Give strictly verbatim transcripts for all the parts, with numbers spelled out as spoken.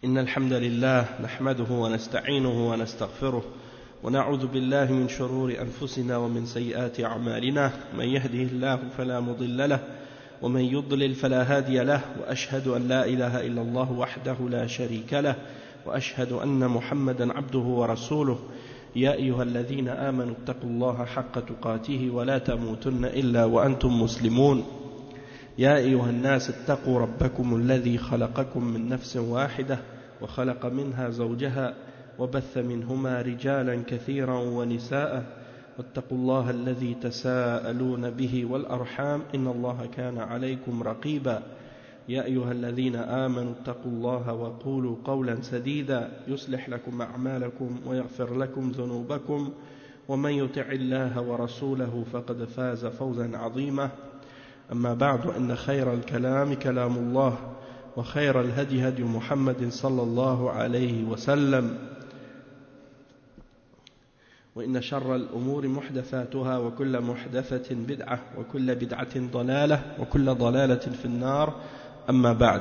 إن الحمد لله نحمده ونستعينه ونستغفره ونعوذ بالله من شرور أنفسنا ومن سيئات أعمالنا من يهده الله فلا مضل له ومن يضلل فلا هادي له وأشهد أن لا إله إلا الله وحده لا شريك له وأشهد أن محمدا عبده ورسوله يا أيها الذين آمنوا اتقوا الله حق تقاته ولا تموتن إلا وأنتم مسلمون يا أيها الناس اتقوا ربكم الذي خلقكم من نفس واحدة وخلق منها زوجها وبث منهما رجالا كثيرا ونساء واتقوا الله الذي تساءلون به والأرحام إن الله كان عليكم رقيبا يا أيها الذين آمنوا اتقوا الله وقولوا قولا سديدا يصلح لكم أعمالكم ويغفر لكم ذنوبكم ومن يطع الله ورسوله فقد فاز فوزا عظيما أما بعد إن خير الكلام كلام الله وخير الهدي هدي محمد صلى الله عليه وسلم وإن شر الأمور محدثاتها وكل محدثة بدعة وكل بدعة ضلالة وكل ضلالة في النار أما بعد.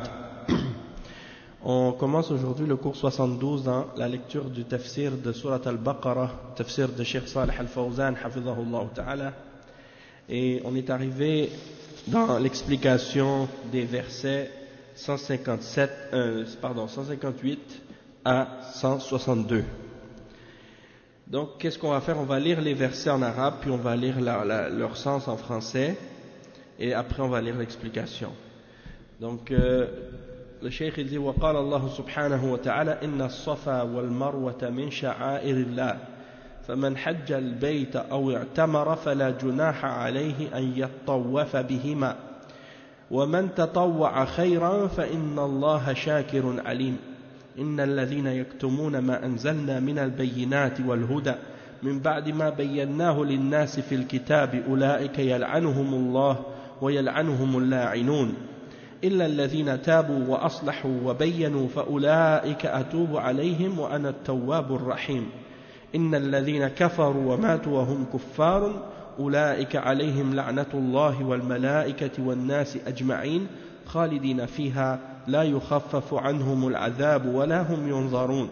On commence aujourd'hui le cours soixante-douze dans la lecture du tafsir de Surat al-Baqarah, tafsir de Cheikh Salih al-Fawzan hafidhahullah ta'ala, et on est arrivé dans l'explication des versets cent cinquante-sept, euh, pardon, cent cinquante-huit à cent soixante-deux. Donc, qu'est-ce qu'on va faire? On va lire les versets en arabe, puis on va lire la, la, leur sens en français, et après on va lire l'explication. Donc, euh, le cheikh il dit وقال الله سبحانه وتعالى إن الصفا والمروة من شعائر الله فمن حج البيت أو اعتمر فلا جناح عليه أن يطوف بهما ومن تطوع خيرا فإن الله شاكر عليم إن الذين يكتمون ما أنزلنا من البينات والهدى من بعد ما بيناه للناس في الكتاب أولئك يلعنهم الله ويلعنهم اللاعنون إلا الذين تابوا وأصلحوا وبينوا فأولئك أتوب عليهم وأنا التواب الرحيم إن الذين كفروا وماتوا وهم كفار أولئك عليهم لعنة الله والملائكة والناس أجمعين خالدين فيها لا يخفف عنهم العذاب ولا هم ينظرون.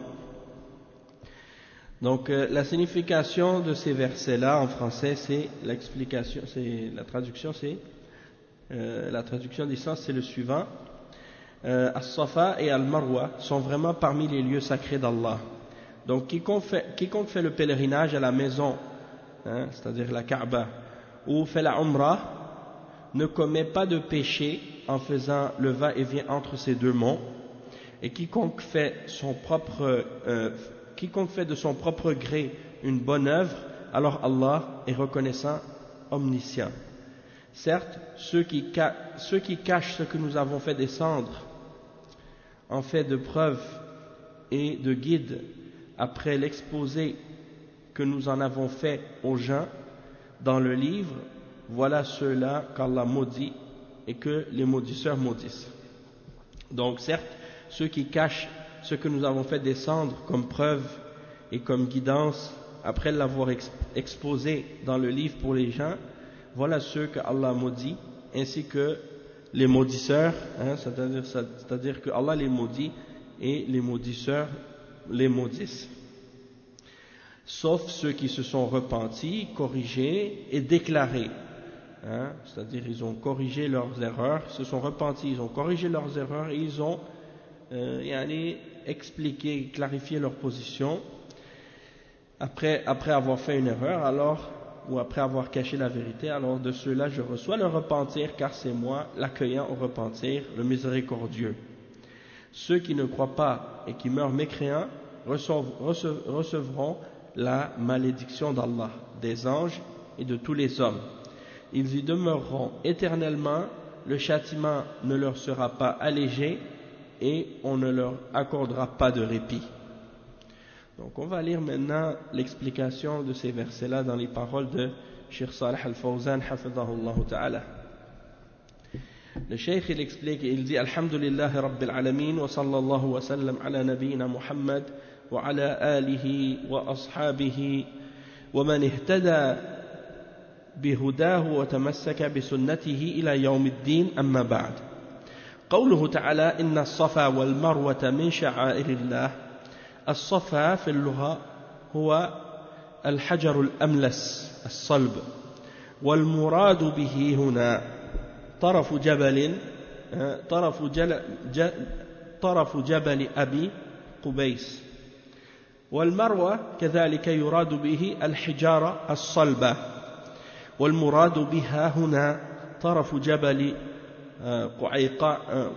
Donc euh, la signification de ces versets-là en français, c'est l'explication, c'est la traduction, c'est euh, la traduction des sens, c'est le suivant. Euh, As-Safa et Al-Marwa sont vraiment parmi les lieux sacrés d'Allah. Donc quiconque fait, quiconque fait le pèlerinage à la maison, hein, c'est-à-dire la Kaaba, ou fait la Umrah, ne commet pas de péché en faisant le va-et-vient entre ces deux monts, et quiconque fait, son propre, euh, quiconque fait de son propre gré une bonne œuvre, alors Allah est reconnaissant, omniscient. Certes, ceux qui, ca- ceux qui cachent ce que nous avons fait descendre en fait de preuves et de guides après l'exposé que nous en avons fait aux gens dans le livre, voilà ceux-là qu'Allah maudit et que les maudisseurs maudissent. Donc certes, ceux qui cachent ce que nous avons fait descendre comme preuve et comme guidance après l'avoir exposé dans le livre pour les gens, voilà ceux que Allah maudit, ainsi que les maudisseurs, hein, c'est-à-dire, c'est-à-dire que Allah les maudit et les maudisseurs les maudissent. Sauf ceux qui se sont repentis, corrigés et déclarés. Hein, c'est-à-dire ils ont corrigé leurs erreurs, se sont repentis, ils ont corrigé leurs erreurs et ils ont euh, expliqué, clarifié leur position après, après avoir fait une erreur, alors ou après avoir caché la vérité. Alors de ceux-là je reçois le repentir, car c'est moi l'accueillant au repentir, le miséricordieux. Ceux qui ne croient pas et qui meurent mécréants recevront la malédiction d'Allah, des anges et de tous les hommes. Ils y demeureront éternellement, le châtiment ne leur sera pas allégé et on ne leur accordera pas de répit. Donc on va lire maintenant l'explication de ces versets-là dans les paroles de Cheikh Salih al-Fawzan hafidhahullah ta'ala. Le Cheikh il explique, il dit Alhamdulillahi Rabbil Alamin wa sallallahu wa sallam ala nabiyyina Muhammad wa ala alihi wa ashabihi wa man ihtada bihudahu wa tamassaka bi sunnatihi ila yawmiddin amma ba'd. قوله تعالى إن الصفا والمروة من شعائر الله. الصفا في اللغة هو الحجر الأملس الصلب، والمراد به هنا طرف جبل طرف جل طرف جبل أبي قبيس. والمروة كذلك يراد به الحجارة الصلبة، والمراد بها هنا طرف جبل قعيقع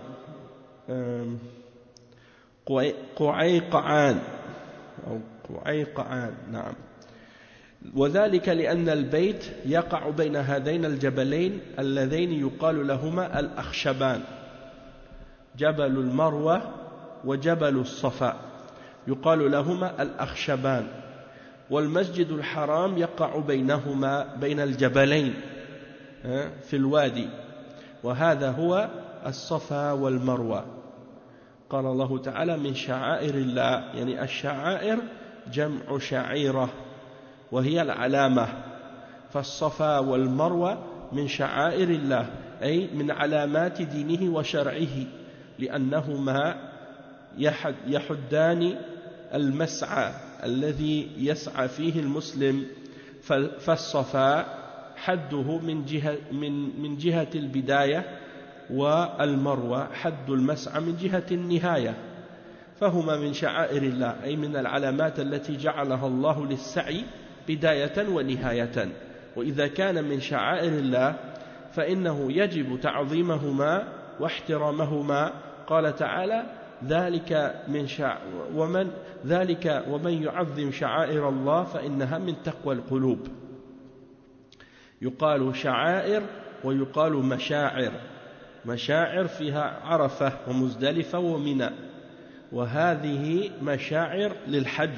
قعيقعان أو قعيقعان نعم. وذلك لأن البيت يقع بين هذين الجبلين اللذين يقال لهما الأخشبان، جبل المروة وجبل الصفا يقال لهما الأخشبان. والمسجد الحرام يقع بينهما بين الجبلين في الوادي، وهذا هو الصفا والمروة. قال الله تعالى من شعائر الله، يعني الشعائر جمع شعيرة وهي العلامة، فالصفا والمروة من شعائر الله أي من علامات دينه وشرعه، لأنهما يحدان المسعى الذي يسعى فيه المسلم. فالصفا حده من جهة, من, من جهة البداية، والمروة حد المسعى من جهة النهاية، فهما من شعائر الله أي من العلامات التي جعلها الله للسعي بداية ونهاية. وإذا كان من شعائر الله فإنه يجب تعظيمهما واحترامهما. قال تعالى ذلك من شع... ومن ذلك ومن يعظم شعائر الله فإنها من تقوى القلوب. يقال شعائر ويقال مشاعر. مشاعر فيها عرفة ومزدلفة ومنى، وهذه مشاعر للحج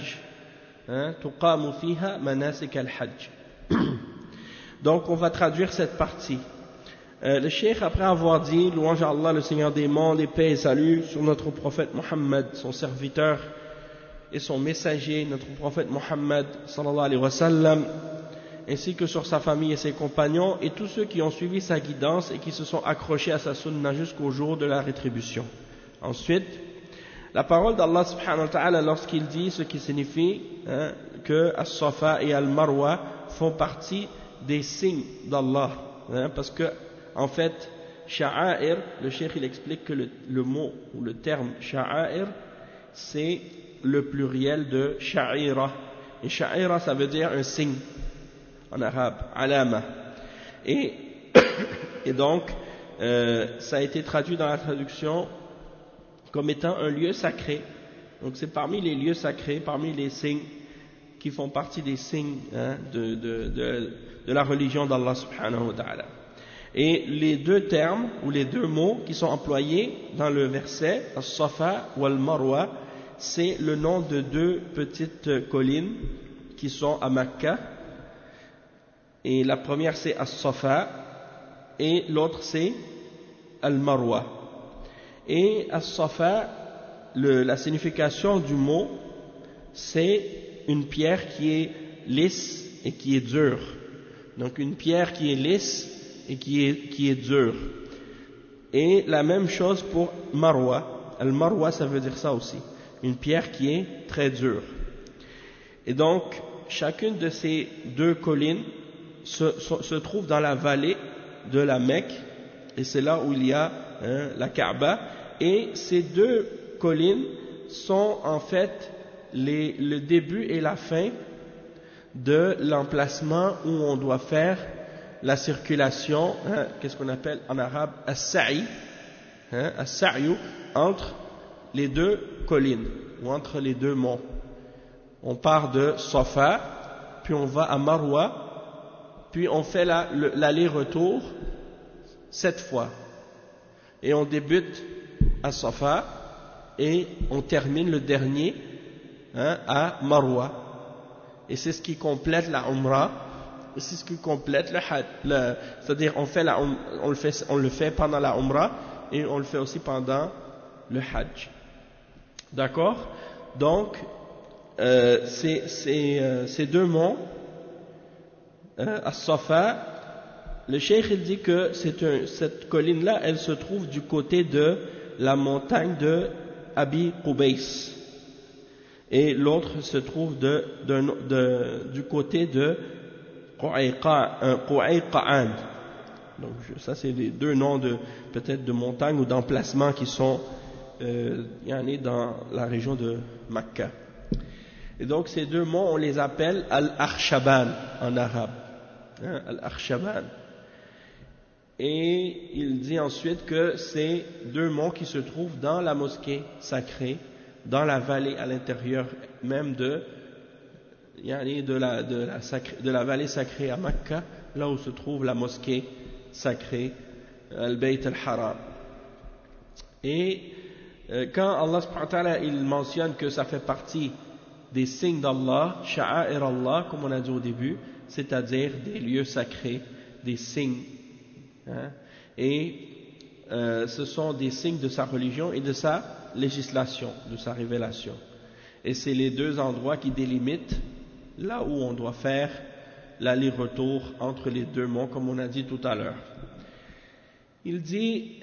تقام فيها مناسك الحج. Donc on va traduire cette partie. Euh, le cheikh, après avoir dit louange à Allah, le Seigneur des mondes, et paix et salut sur notre prophète Mohammed, son serviteur et son messager, notre prophète Mohammed sallallahu alayhi wa sallam, ainsi que sur sa famille et ses compagnons et tous ceux qui ont suivi sa guidance et qui se sont accrochés à sa sunna jusqu'au jour de la rétribution. Ensuite, la parole d'Allah subhanahu wa ta'ala lorsqu'il dit ce qui signifie hein, que As-Safa et Al-Marwa font partie des signes d'Allah, hein, parce que en fait, sha'air, le cheikh il explique que le, le mot ou le terme sha'air, c'est le pluriel de sha'ira. Et sha'ira, ça veut dire un signe en arabe, alama. Et, et donc, euh, ça a été traduit dans la traduction comme étant un lieu sacré. Donc c'est parmi les lieux sacrés, parmi les signes qui font partie des signes hein, de, de, de, de la religion d'Allah subhanahu wa ta'ala. Et les deux termes ou les deux mots qui sont employés dans le verset As-Safa ou Al-Marwa, c'est le nom de deux petites collines qui sont à Mecca. Et la première c'est As-Safa et l'autre c'est Al-Marwa. Et As-Safa, la signification du mot, c'est une pierre qui est lisse et qui est dure. Donc une pierre qui est lisse et qui est, qui est dure. Et la même chose pour Marwa. Al-Marwa, ça veut dire ça aussi. Une pierre qui est très dure. Et donc, chacune de ces deux collines se, se, se trouve dans la vallée de la Mecque. Et c'est là où il y a hein, la Kaaba. Et ces deux collines sont en fait les, le début et la fin de l'emplacement où on doit faire la circulation, hein, qu'est-ce qu'on appelle en arabe as-sa'i, hein, as-sa'yu, entre les deux collines ou entre les deux monts. On part de Safa, puis on va à Marwa, puis on fait la, le, l'aller-retour sept fois. Et on débute à Safa et on termine le dernier hein, à Marwa. Et c'est ce qui complète la Umrah. C'est ce qui complète le Hajj. Le, c'est-à-dire on, fait la, on, le fait, on le fait pendant la Umrah et on le fait aussi pendant le Hajj. D'accord? Donc, euh, ces, ces, euh, ces deux monts, euh, As-Safa le cheikh il dit que c'est un, cette colline-là, elle se trouve du côté de la montagne de Abi Qubays. Et l'autre se trouve de, de, de, du côté de Qu'ayqa'an. Donc ça c'est les deux noms de peut-être de montagnes ou d'emplacements qui sont euh, dans la région de Makka. Et donc ces deux monts on les appelle Al-Akhshaban en arabe, hein, Al-Akhshaban. Et il dit ensuite que c'est deux monts qui se trouvent dans la mosquée sacrée, dans la vallée à l'intérieur même de, de, la, de, la sacrée, de la vallée sacrée à Makka, là où se trouve la mosquée sacrée, Al-Bayt al-Haram. Et euh, quand Allah subhanahu wa ta'ala il mentionne que ça fait partie des signes d'Allah, sha'air Allah, comme on a dit au début, c'est-à-dire des lieux sacrés, des signes. Hein, et euh, ce sont des signes de sa religion et de sa législation, de sa révélation. Et c'est les deux endroits qui délimitent là où on doit faire l'aller-retour entre les deux monts, comme on a dit tout à l'heure. Il dit,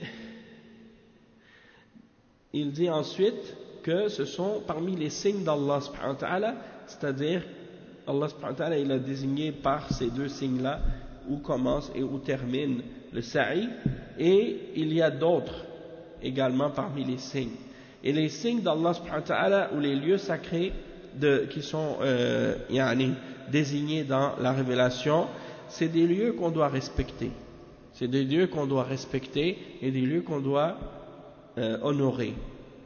il dit ensuite que ce sont parmi les signes d'Allah subhanahu wa ta'ala, c'est-à-dire Allah subhanahu wa ta'ala il a désigné par ces deux signes-là où commence et où termine le sa'i, et il y a d'autres également parmi les signes. Et les signes d'Allah subhanahu wa ta'ala ou les lieux sacrés de, qui sont euh, yani, désignés dans la révélation, c'est des lieux qu'on doit respecter. C'est des lieux qu'on doit respecter et des lieux qu'on doit euh, honorer.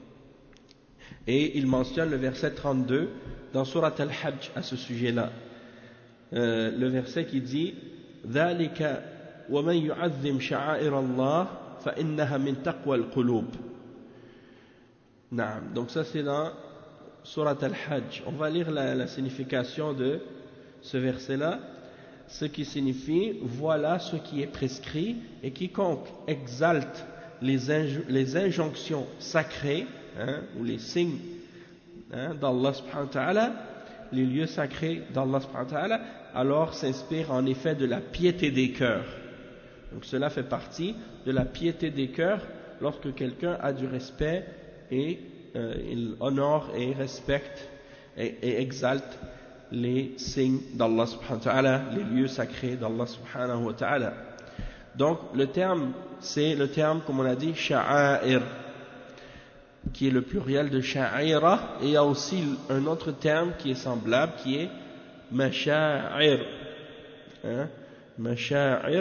Et il mentionne le verset trente-deux dans Surat Al-Hajj à ce sujet-là. Euh, le verset qui dit ذَلِكَ وَمَنْ يُعَذِّمْ شَعَائِرَ اللَّهِ فَإِنَّهَا مِنْ تَقْوَى الْقُلُوبِ. Donc ça c'est dans Surat Al-Hajj. On va lire la, la signification de ce verset-là. Ce qui signifie, voilà ce qui est prescrit, et quiconque exalte les, inj les injonctions sacrées, hein, ou les signes hein, d'Allah subhanahu wa ta'ala, les lieux sacrés d'Allah subhanahu wa ta'ala, alors s'inspire en effet de la piété des cœurs. Donc cela fait partie de la piété des cœurs lorsque quelqu'un a du respect et euh, il honore et respecte et, et exalte les signes d'Allah subhanahu wa ta'ala, les lieux sacrés d'Allah subhanahu wa ta'ala. Donc le terme, c'est le terme, comme on a dit, sha'air, qui est le pluriel de sha'ira, et il y a aussi un autre terme qui est semblable, qui est masha'ir. Hein? Masha'ir.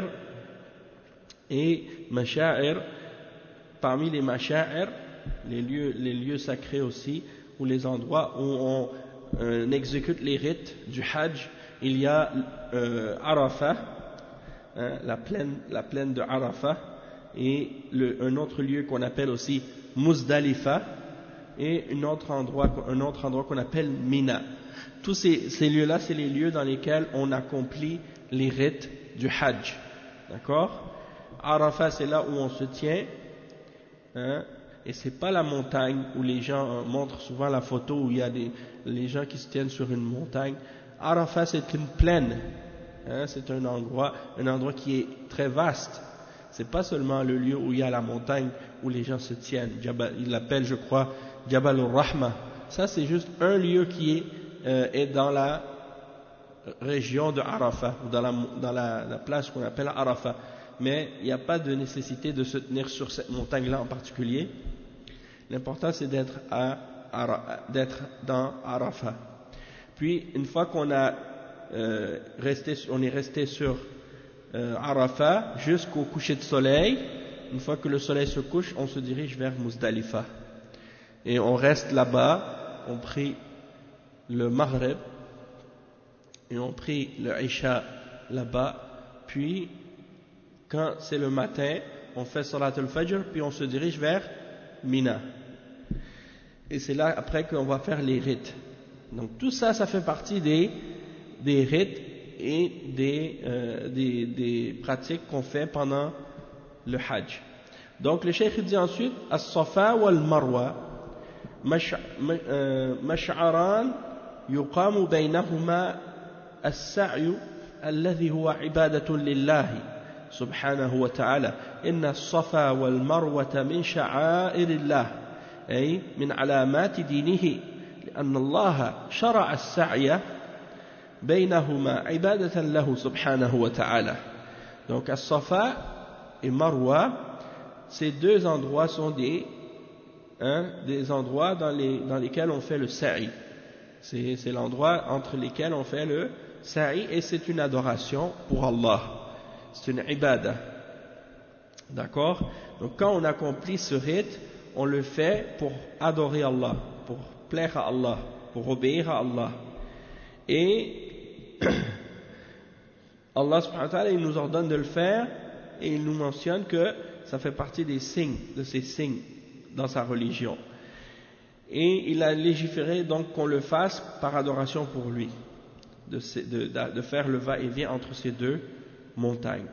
Et masha'ir, parmi les masha'ir, les lieux, les lieux sacrés aussi, ou les endroits où on euh, exécute les rites du Hajj, il y a euh, Arafah, hein, la plaine, la plaine de Arafah, et le, un autre lieu qu'on appelle aussi Muzdalifa, et un autre endroit, un autre endroit qu'on appelle Mina. Tous ces, ces lieux-là, c'est les lieux dans lesquels on accomplit les rites du Hajj. D'accord? Arafah, c'est là où on se tient, hein, et c'est pas la montagne où les gens montrent souvent la photo où il y a des, les gens qui se tiennent sur une montagne. Arafah, c'est une plaine, hein, c'est un endroit, un endroit qui est très vaste. C'est pas seulement le lieu où il y a la montagne où les gens se tiennent. Jabal, il l'appelle, je crois, Jabal al-Rahma. Ça, c'est juste un lieu qui est, euh, est dans la région de Arafah, ou dans la, dans la, la place qu'on appelle Arafah. Mais il n'y a pas de nécessité de se tenir sur cette montagne-là en particulier. L'important, c'est d'être à, d'être dans Arafah. Puis, une fois qu'on a euh, resté, on est resté sur euh, Arafah jusqu'au coucher de soleil, une fois que le soleil se couche, on se dirige vers Muzdalifa. Et on reste là-bas, on prie le Maghrib, et on prie le Isha là-bas, puis quand c'est le matin, on fait Salat al-Fajr, puis on se dirige vers Mina. Et c'est là après qu'on va faire les rites. Donc tout ça, ça fait partie des, des rites et des, euh, des, des pratiques qu'on fait pendant le Hajj. Donc le Cheikh dit ensuite As-Safa wal-Marwa mash'aran yuqamu baynahuma as-sa'yu alladhi huwa ibadatun lillahi سبحانه وتعالى إن الصفا والمروة من شعائر الله أي من علامات دينه لأن الله شرع السعي بينهما عبادة له سبحانه وتعالى. Donc As-Safa et Marwa, ces deux endroits sont des, hein, des endroits dans, les, dans lesquels on fait le sa'i. C'est, c'est l'endroit entre lesquels on fait le sa'i et c'est une adoration pour Allah. C'est une ibadah. D'accord? Donc quand on accomplit ce rite, on le fait pour adorer Allah, pour plaire à Allah, pour obéir à Allah. Et Allah subhanahu wa ta'ala, il nous ordonne de le faire et il nous mentionne que ça fait partie des signes, de ces signes dans sa religion. Et il a légiféré donc qu'on le fasse par adoration pour lui, de, de, de faire le va-et-vient entre ces deux montagnes.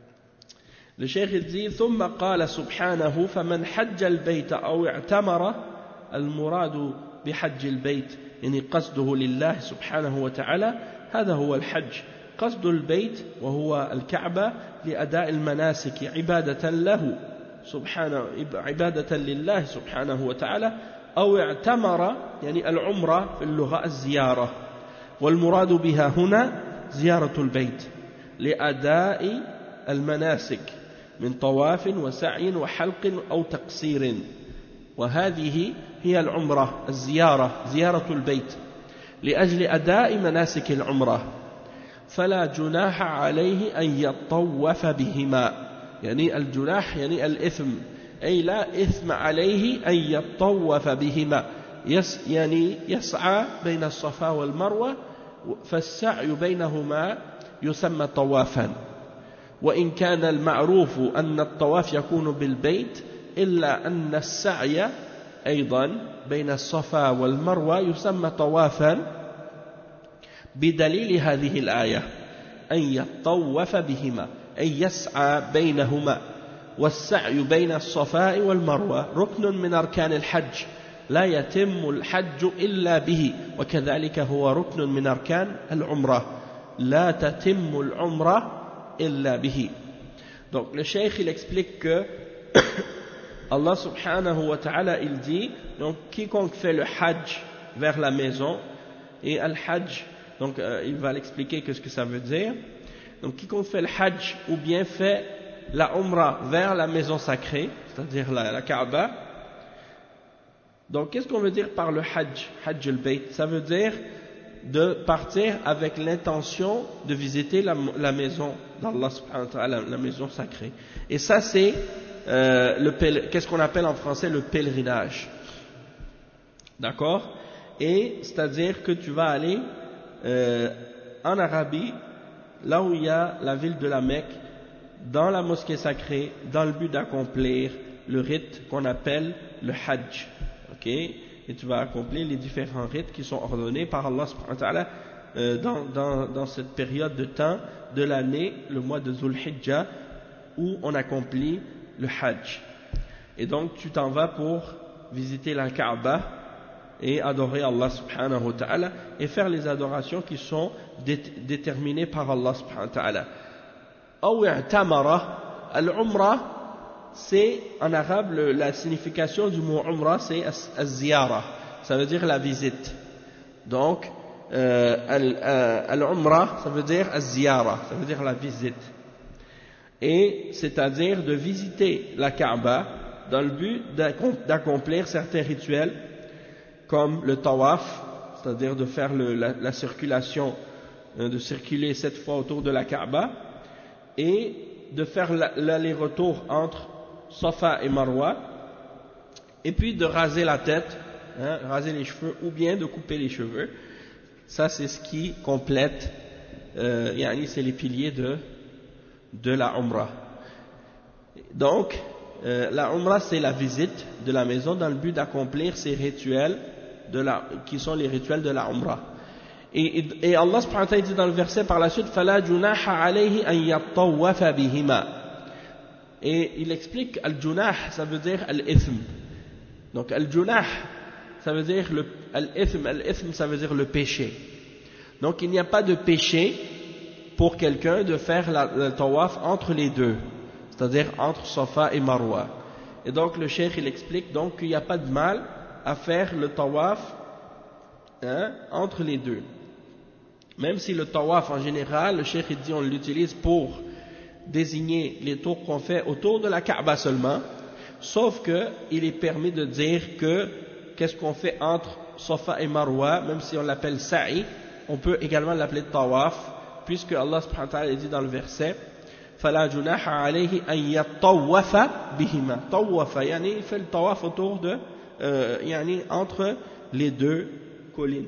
Le cheikh il dit ثم قال سبحانه فمن حج البيت أو اعتمر المراد بحج البيت يعني قصده لله سبحانه وتعالى هذا هو الحج قصد البيت وهو الكعبة لأداء المناسك عبادة له سبحانه عبادة لله سبحانه وتعالى أو اعتمر يعني العمرة في اللغة الزيارة والمراد بها هنا زيارة البيت لأداء المناسك من طواف وسعي وحلق أو تقصير وهذه هي العمرة الزيارة زيارة البيت لأجل أداء مناسك العمرة فلا جناح عليه أن يطوف بهما يعني الجناح يعني الإثم أي لا إثم عليه أن يطوف بهما يس يعني يسعى بين الصفا والمروة فالسعي بينهما يسمى طوافا وإن كان المعروف أن الطواف يكون بالبيت إلا أن السعي أيضا بين الصفا والمروة يسمى طوافا بدليل هذه الآية أن يطوف بهما أي يسعى بينهما والسعي بين الصفا والمروة ركن من أركان الحج لا يتم الحج إلا به وكذلك هو ركن من أركان العمرة لا تتم العمرة إلا به. Donc le cheikh il explique que Allah subhanahu wa ta'ala il dit donc quiconque fait le hajj vers la maison et al-hajj donc euh, il va l'expliquer que ce que ça veut dire. Donc quiconque fait le hajj ou bien fait la umrah vers la maison sacrée, c'est-à-dire la, la Kaaba. Donc qu'est-ce qu'on veut dire par le hajj, hajj al-bayt? Ça veut dire de partir avec l'intention de visiter la, la maison d'Allah subhanahu wa ta'ala, la maison sacrée. Et ça c'est euh, le qu'est-ce qu'on appelle en français le pèlerinage. D'accord? Et c'est-à-dire que tu vas aller euh, en Arabie, là où il y a la ville de la Mecque, dans la mosquée sacrée, dans le but d'accomplir le rite qu'on appelle le hajj. Ok? Et tu vas accomplir les différents rites qui sont ordonnés par Allah subhanahu wa ta'ala euh, dans, dans, dans cette période de temps de l'année, le mois de Dhul Hijjah, où on accomplit le hajj. Et donc tu t'en vas pour visiter la Kaaba et adorer Allah subhanahu wa ta'ala et faire les adorations qui sont dé déterminées par Allah subhanahu wa ta'ala. Aw i'tamara, al-umrah, c'est en arabe le, la signification du mot umrah c'est az-ziyara, ça veut dire la visite. Donc euh, al-umrah ça veut dire az-ziyara, ça veut dire la visite. Et c'est-à-dire de visiter la Kaaba dans le but d'accomplir certains rituels comme le tawaf, c'est-à-dire de faire le, la, la circulation, de circuler sept fois autour de la Kaaba et de faire l'aller-retour entre Safa et Marwa, et puis de raser la tête, hein, raser les cheveux, ou bien de couper les cheveux. Ça, c'est ce qui complète, euh, yani c'est les piliers de, de la Umrah. Donc, euh, la Umrah, c'est la visite de la maison dans le but d'accomplir ces rituels, de la, qui sont les rituels de la Umrah. Et, et, et Allah subhanahu wa ta'ala dit dans le verset par la suite, فَلَا جُنَاحَ عَلَيْهِ أَن يَطَّوَّفَ بِهِمَا. Et il explique al-junah, ça veut dire al-ithm. Donc al-junah, ça veut dire le al-ithm, al-ithm ça veut dire le péché. Donc il n'y a pas de péché pour quelqu'un de faire la, le tawaf entre les deux, c'est-à-dire entre Safa et Marwa. Et donc le cheikh il explique donc qu'il n'y a pas de mal à faire le tawaf hein, entre les deux. Même si le tawaf en général, le cheikh il dit on l'utilise pour désigner les tours qu'on fait autour de la Kaaba seulement, sauf que il est permis de dire que qu'est-ce qu'on fait entre Safa et Marwa, même si on l'appelle sa'i, on peut également l'appeler tawaf, puisque Allah subhanahu wa ta'ala dit dans le verset فَلَا جُنَاحَ عَلَيْهِ أَنْ يَطَّوَّفَ بِهِمَا طَوَّفَ يعني il fait le tawaf autour de euh, يعني entre les deux collines.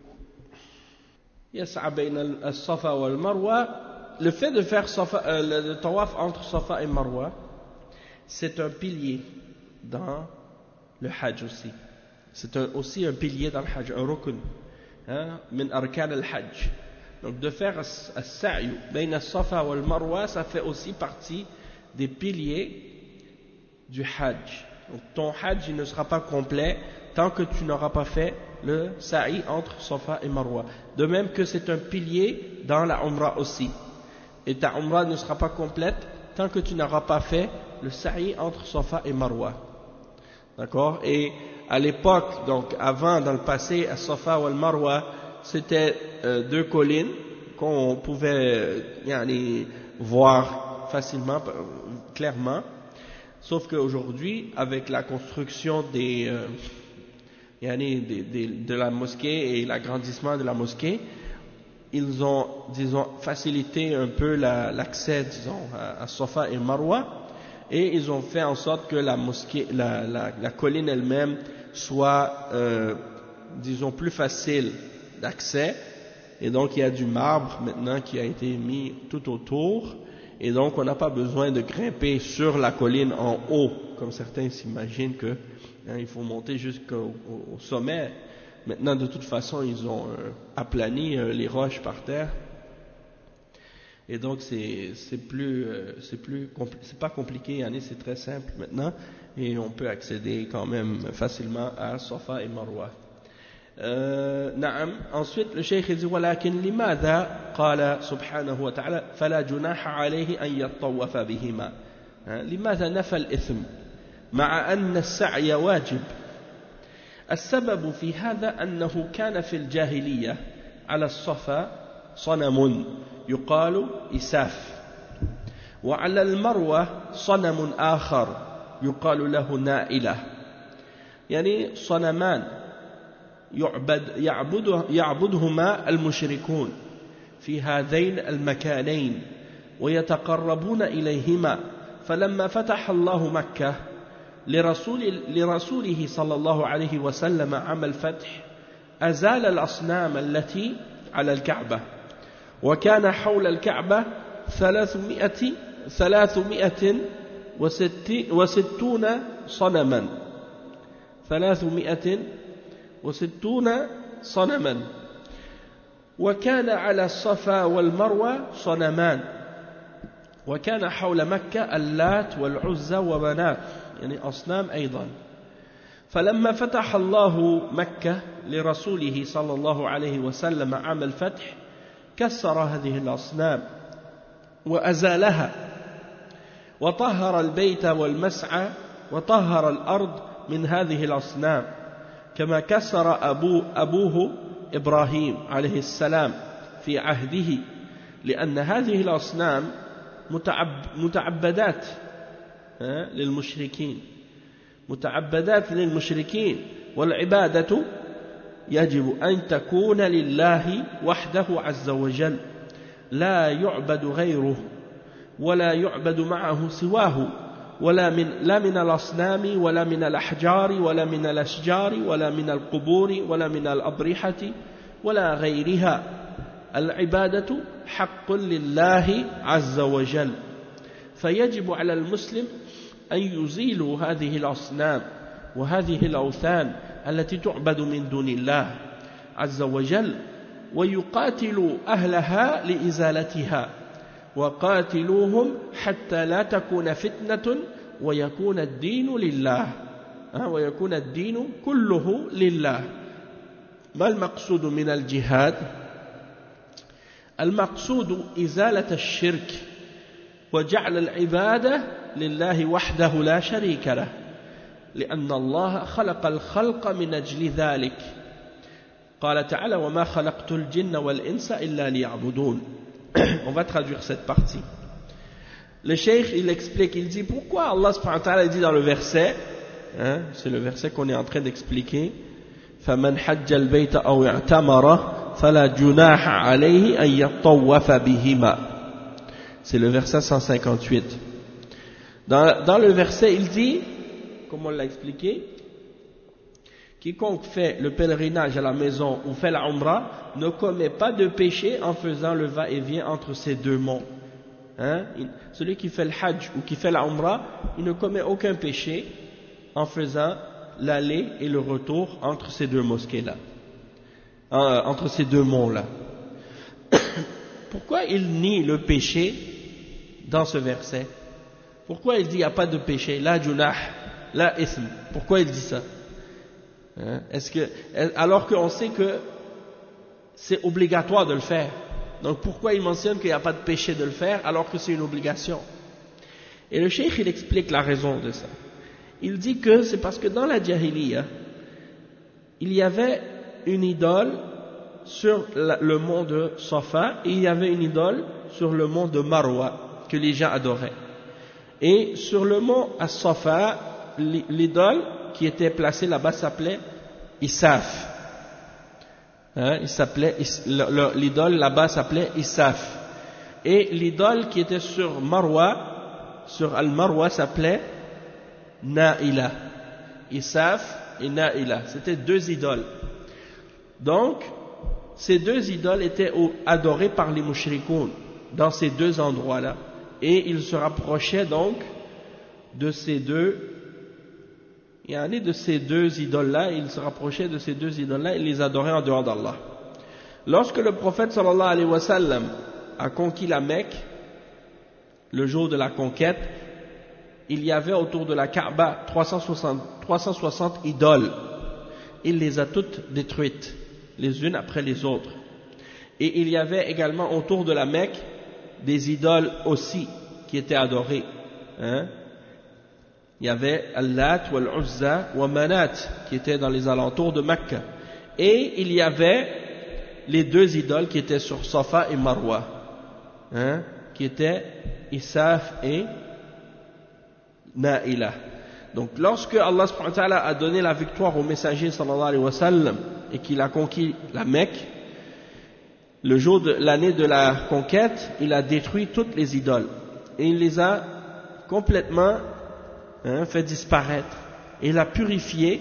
يسعى بين الصفا والمروة. Le fait de faire safa, euh, le, le tawaf entre Safa et Marwa, c'est un pilier dans le Hajj aussi. C'est un, aussi un pilier dans le Hajj, un rukun, hein, min arkan al-Hajj. Donc de faire as-sa'yu bayna as-Safa wal Marwa, ça fait aussi partie des piliers du Hajj. Donc ton Hajj il ne sera pas complet tant que tu n'auras pas fait le sa'i entre Safa et Marwa. De même que c'est un pilier dans la Umrah aussi. Et ta Umrah ne sera pas complète tant que tu n'auras pas fait le sa'i entre Safa et Marwa. D'accord? Et à l'époque, donc avant, dans le passé, à Safa ou al Marwa, c'était euh, deux collines qu'on pouvait euh, yani, voir facilement, clairement. Sauf qu'aujourd'hui, avec la construction des, euh, yani, des, des, de la mosquée et l'agrandissement de la mosquée, ils ont, disons, facilité un peu l'accès, la, disons, à, à Safa et Marwa, et ils ont fait en sorte que la mosquée, la, la, la colline elle-même soit, euh, disons, plus facile d'accès, et donc il y a du marbre maintenant qui a été mis tout autour, et donc on n'a pas besoin de grimper sur la colline en haut, comme certains s'imaginent que hein, il faut monter jusqu'au au, au sommet. Maintenant, de toute façon, ils ont euh, aplani euh, les roches par terre, et donc c'est plus, euh, c'est plus, c'est pas compliqué, hein, c'est très simple maintenant, et on peut accéder quand même facilement à Safa et Marwa. Euh, نعم. Ensuite, le cheikh dit ولكن لماذا قال سبحانه وتعالى فلا جناح عليه أن يطوف بهما. لماذا نفى الإثم مع أن السعي واجب؟ السبب في هذا أنه كان في الجاهلية على الصفا صنم يقال إساف، وعلى المروة صنم آخر يقال له نائلة، يعني صنمان يعبد يعبده يعبدهما المشركون في هذين المكانين ويتقربون إليهما. فلما فتح الله مكة لرسول لرسوله صلى الله عليه وسلم عام الفتح أزال الأصنام التي على الكعبة، وكان حول الكعبة ثلاثمائة ثلاثمائة وستون صنما ثلاثمائة وستون صنما، وكان على الصفا والمروة صنمان، وكان حول مكة اللات والعزى ومنات، يعني أصنام أيضا. فلما فتح الله مكة لرسوله صلى الله عليه وسلم عام الفتح كسر هذه الأصنام وأزالها وطهر البيت والمسعى وطهر الأرض من هذه الأصنام، كما كسر أبو أبوه إبراهيم عليه السلام في عهده، لأن هذه الأصنام متعبدات للمشركين متعبدات للمشركين والعبادة يجب أن تكون لله وحده عز وجل، لا يعبد غيره ولا يعبد معه سواه، ولا من لا من الأصنام ولا من الأحجار ولا من الأشجار ولا من القبور ولا من الأضرحة ولا غيرها. العبادة حق لله عز وجل، فيجب على المسلم أن يزيلوا هذه الأصنام وهذه الأوثان التي تعبد من دون الله عز وجل، ويقاتلوا أهلها لإزالتها، وقاتلوهم حتى لا تكون فتنة ويكون الدين لله ويكون الدين كله لله. ما المقصود من الجهاد؟ المقصود إزالة الشرك وجعل العبادة لله وحده لا شريك له لأن الله خلق الخلق من أجل ذلك قال تعالى وما خلقت الجن والإنس إلا ليعبدون. On va traduire cette partie. Le cheikh il explique, il dit pourquoi Allah subhanahu wa ta'ala dit dans le verset, hein, c'est le verset qu'on est en train d'expliquer, فَمَنْ حَجَّ الْبَيْتَ أَوْ اعْتَمَرَ فَلَا جُنَاحَ عَلَيْهِ أَنْ يَطَّوَّفَ بِهِمَا. C'est le verset cent cinquante-huit. Dans, dans le verset, il dit, comme on l'a expliqué, quiconque fait le pèlerinage à la maison ou fait la umrah ne commet pas de péché en faisant le va-et-vient entre ces deux monts. Hein? Celui qui fait le hajj ou qui fait la umrah, il ne commet aucun péché en faisant l'aller et le retour entre ces deux mosquées-là, euh, entre ces deux monts-là. Pourquoi il nie le péché dans ce verset? Pourquoi il dit il n'y a pas de péché, la junah, la ism? Pourquoi il dit ça? Hein? Est-ce que, alors qu'on sait que c'est obligatoire de le faire. Donc pourquoi il mentionne qu'il n'y a pas de péché de le faire alors que c'est une obligation? Et le cheikh il explique la raison de ça. Il dit que c'est parce que dans la Jahiliya, il y avait une idole sur le mont de Safa et il y avait une idole sur le mont de Marwa que les gens adoraient. Et sur le mont As-Safa, l'idole qui était placée là-bas s'appelait Isaf. Hein, il s'appelait, l'idole là-bas s'appelait Isaf. Et l'idole qui était sur Marwa, sur Al-Marwa s'appelait Naïla. Isaf et Naïla. C'était deux idoles. Donc, ces deux idoles étaient adorées par les mushrikoun dans ces deux endroits-là. Et ils se rapprochaient donc de ces deux Il y a de ces deux idoles-là, il se rapprochait de ces deux idoles-là, il les adorait en dehors d'Allah. Lorsque le prophète sallallahu alayhi wa sallam a conquis la Mecque, le jour de la conquête, il y avait autour de la Kaaba trois cent soixante idoles. Il les a toutes détruites, les unes après les autres. Et il y avait également autour de la Mecque des idoles aussi qui étaient adorées. Hein? Il y avait Al-Lat, Wal-Uzza, wa Manat, qui étaient dans les alentours de Mecca. Et il y avait les deux idoles qui étaient sur Safa et Marwa, hein, qui étaient Isaf et Naïla. Donc lorsque Allah subhanahu wa ta'ala a donné la victoire au messager sallallahu alayhi wa sallam et qu'il a conquis la Mecque, le jour de l'année de la conquête, il a détruit toutes les idoles. Et il les a complètement Hein, fait disparaître. Et il a purifié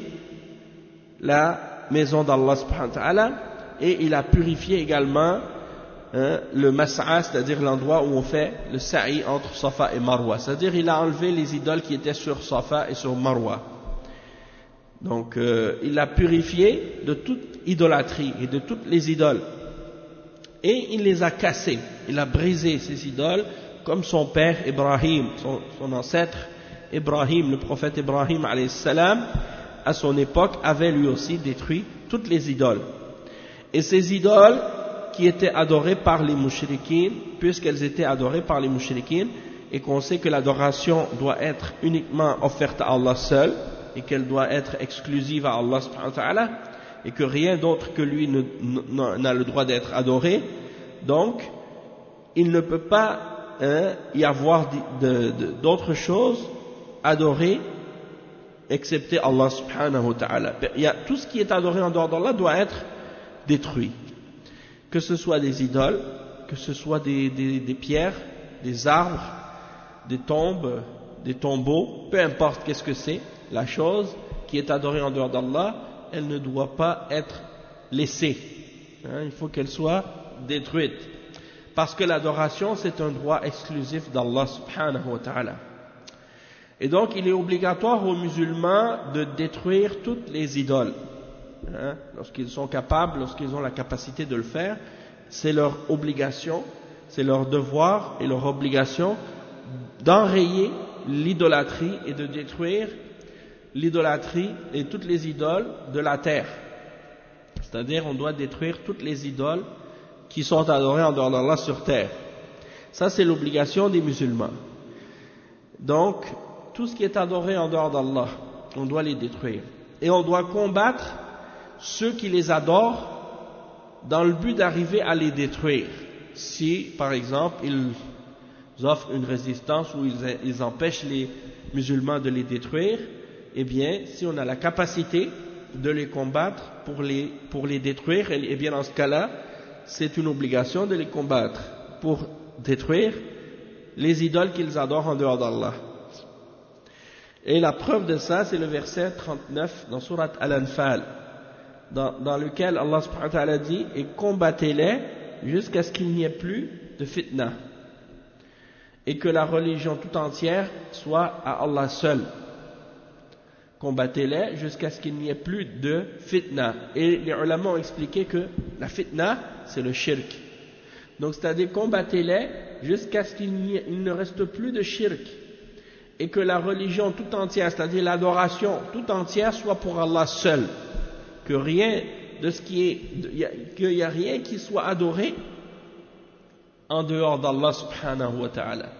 la maison d'Allah subhanahu wa ta'ala et il a purifié également hein, le mas'a, c'est-à-dire l'endroit où on fait le sa'i entre Safa et Marwa. C'est-à-dire il a enlevé les idoles qui étaient sur Safa et sur Marwa. Donc euh, il a purifié de toute idolâtrie et de toutes les idoles. Et il les a cassées. Il a brisé ces idoles comme son père Ibrahim, son, son ancêtre Ibrahim, le prophète Ibrahim alayhi salam, à son époque, avait lui aussi détruit toutes les idoles. Et ces idoles qui étaient adorées par les mushrikines, puisqu'elles étaient adorées par les mushrikines, et qu'on sait que l'adoration doit être uniquement offerte à Allah seul, et qu'elle doit être exclusive à Allah subhanahu wa ta'ala, et que rien d'autre que lui n'a le droit d'être adoré, donc il ne peut pas hein, y avoir d'autres choses adoré excepté Allah subhanahu wa ta'ala. Il y a, tout ce qui est adoré en dehors d'Allah doit être détruit. Que ce soit des idoles, que ce soit des, des, des pierres, des arbres, des tombes, des tombeaux, peu importe qu'est-ce que c'est, la chose qui est adorée en dehors d'Allah, elle ne doit pas être laissée. Hein, il faut qu'elle soit détruite. Parce que l'adoration c'est un droit exclusif d'Allah subhanahu wa ta'ala. Et donc, il est obligatoire aux musulmans de détruire toutes les idoles. Hein, lorsqu'ils sont capables, lorsqu'ils ont la capacité de le faire, c'est leur obligation, c'est leur devoir et leur obligation d'enrayer l'idolâtrie et de détruire l'idolâtrie et toutes les idoles de la terre. C'est-à-dire, on doit détruire toutes les idoles qui sont adorés en dehors d'Allah sur terre. Ça, c'est l'obligation des musulmans. Donc, tout ce qui est adoré en dehors d'Allah, on doit les détruire. Et on doit combattre ceux qui les adorent dans le but d'arriver à les détruire. Si, par exemple, ils offrent une résistance ou ils, ils empêchent les musulmans de les détruire, eh bien, si on a la capacité de les combattre pour les, pour les détruire, eh bien, dans ce cas-là, c'est une obligation de les combattre pour détruire les idoles qu'ils adorent en dehors d'Allah. Et la preuve de ça, c'est le verset trente-neuf dans Surat Al-Anfal, dans, dans lequel Allah subhanahu wa ta'ala dit « Et combattez-les jusqu'à ce qu'il n'y ait plus de fitna, et que la religion tout entière soit à Allah seul. » Combattez-les jusqu'à ce qu'il n'y ait plus de fitna. Et les ulama ont expliqué que la fitna, c'est le shirk. Donc, c'est-à-dire, combattez-les jusqu'à ce qu'il n'y ait, il ne reste plus de shirk. Et que la religion tout entière, c'est-à-dire l'adoration tout entière, soit pour Allah seul. Que rien de ce qui est, qu'il n'y a rien qui soit adoré en dehors d'Allah subhanahu wa ta'ala.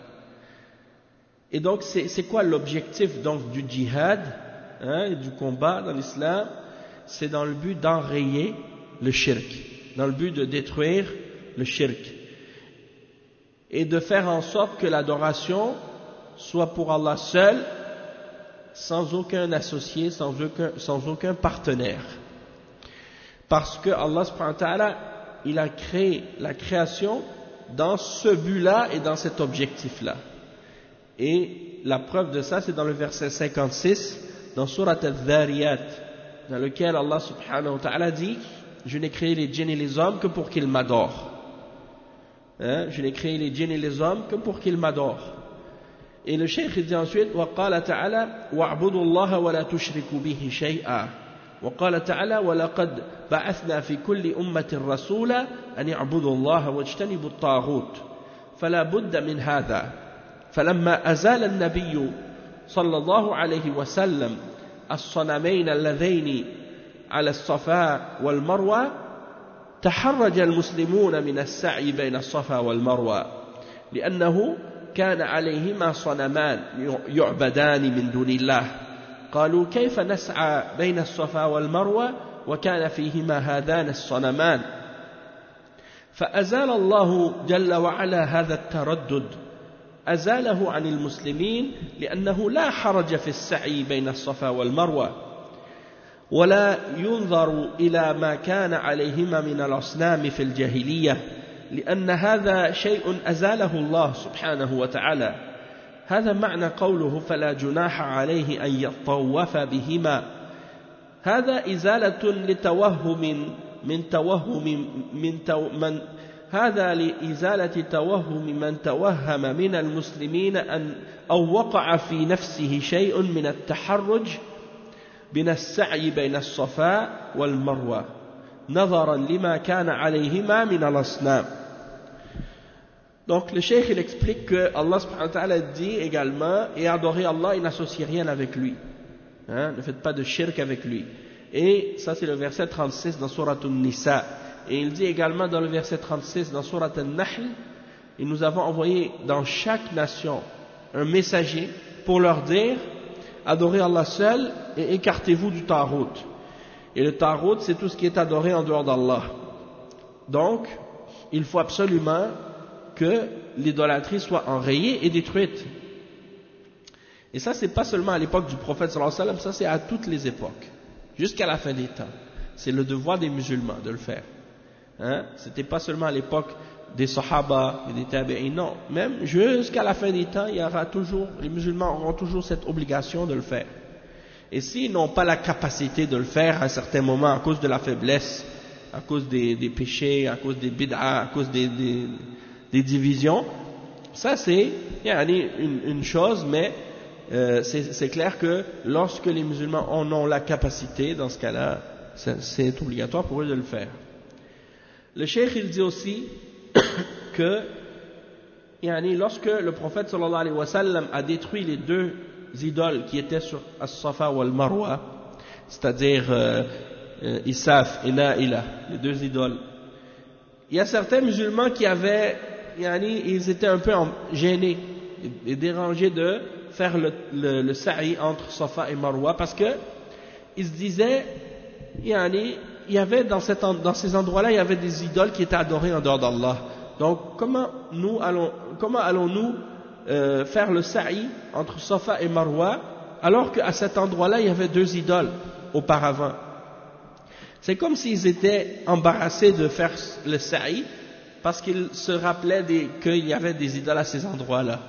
Et donc, c'est, c'est quoi l'objectif donc du djihad, hein, du combat dans l'islam? C'est dans le but d'enrayer le shirk, dans le but de détruire le shirk, et de faire en sorte que l'adoration soit pour Allah seul, sans aucun associé, sans aucun, sans aucun partenaire. Parce que Allah subhanahu wa ta'ala, il a créé la création dans ce but-là et dans cet objectif-là. Et la preuve de ça, c'est dans le verset cinquante-six, dans Surat Al-Dhariyat, dans lequel Allah subhanahu wa ta'ala dit « Je n'ai créé les djinns et les hommes que pour qu'ils m'adorent. Hein? Je n'ai créé les djinns et les hommes que pour qu'ils m'adorent. » Et le cheikh dit ensuite « وَقَالَ تَعَالَى وَاعْبُدُوا اللَّهَ وَلَا تُشْرِكُوا بِهِ شَيْئًا وَقَالَ تَعَالَى وَلَقَدْ بَعَثْنَا فِي كُلِّ أُمَّةٍ رَسُولًا أَنِ اعْبُدُوا اللَّهَ وَاجْتَنِبُوا الطَّاغُوتَ فَلَا بُدَّ مِنْ هَذَا فَلَمَّا أَزَالَ النَّبِيُّ صلى الله عليه وسلم الصنمين اللذين على الصفا والمروة تحرج المسلمون من السعي بين الصفا والمروة لأنه كان عليهما صنمان يعبدان من دون الله قالوا كيف نسعى بين الصفا والمروة وكان فيهما هذان الصنمان فأزال الله جل وعلا هذا التردد أزاله عن المسلمين لأنه لا حرج في السعي بين الصفا والمروة ولا ينظر إلى ما كان عليهما من الأصنام في الجاهلية لأن هذا شيء أزاله الله سبحانه وتعالى هذا معنى قوله فلا جناح عليه أن يطوف بهما هذا إزالة لتوهم من توهم من, تو من هذا لإزالة توهم من توهم من المسلمين أن أو وقع في نفسه شيء من التحرج من السعي بين الصفا والمروة نظرا لما كان عليهما من الأصنام. Donc le cheikh il explique que Allah subhanahu wa ta'ala dit également et adorez Allah et n'associez rien avec lui, hein, ne faites pas de shirk avec lui. Et ça c'est le verset trente-six dans Surat An-Nisa. Et il dit également dans le verset trente-six dans Surat An-Nahl, et nous avons envoyé dans chaque nation un messager pour leur dire adorez Allah seul et écartez-vous du Tarout. Et le Tarout c'est tout ce qui est adoré en dehors d'Allah. Donc il faut absolument que l'idolâtrie soit enrayée et détruite. Et ça c'est pas seulement à l'époque du prophète sallallahu alayhi wa sallam, ça c'est à toutes les époques, jusqu'à la fin des temps. C'est le devoir des musulmans de le faire. Hein? C'était pas seulement à l'époque des Sahaba et des Tabi'in, non, même jusqu'à la fin des temps, il y aura toujours, les musulmans auront toujours cette obligation de le faire. Et s'ils n'ont pas la capacité de le faire à un certain moment à cause de la faiblesse, à cause des, des péchés, à cause des bid'ah, à cause des, des, des divisions, ça c'est une, une chose, mais euh, c'est clair que lorsque les musulmans en ont la capacité, dans ce cas-là, c'est obligatoire pour eux de le faire. Le cheikh il dit aussi que yani, lorsque le prophète sallallahu alayhi wa sallam a détruit les deux idoles qui étaient sur As-Safa wal Marwa, c'est-à-dire euh, euh, Isaf et Naïla, les deux idoles, il y a certains musulmans qui avaient, yani, ils étaient un peu gênés et dérangés de faire le, le, le sa'i entre Safa et Marwa, parce que ils se disaient, yani, il y avait dans, cette, dans ces endroits-là, il y avait des idoles qui étaient adorées en dehors d'Allah. Donc, comment nous allons, comment allons-nous euh, faire le sa'i entre Safa et Marwa, alors qu'à cet endroit-là, il y avait deux idoles auparavant? C'est comme s'ils étaient embarrassés de faire le sa'i, parce qu'ils se rappelaient qu'il y avait des idoles à ces endroits-là.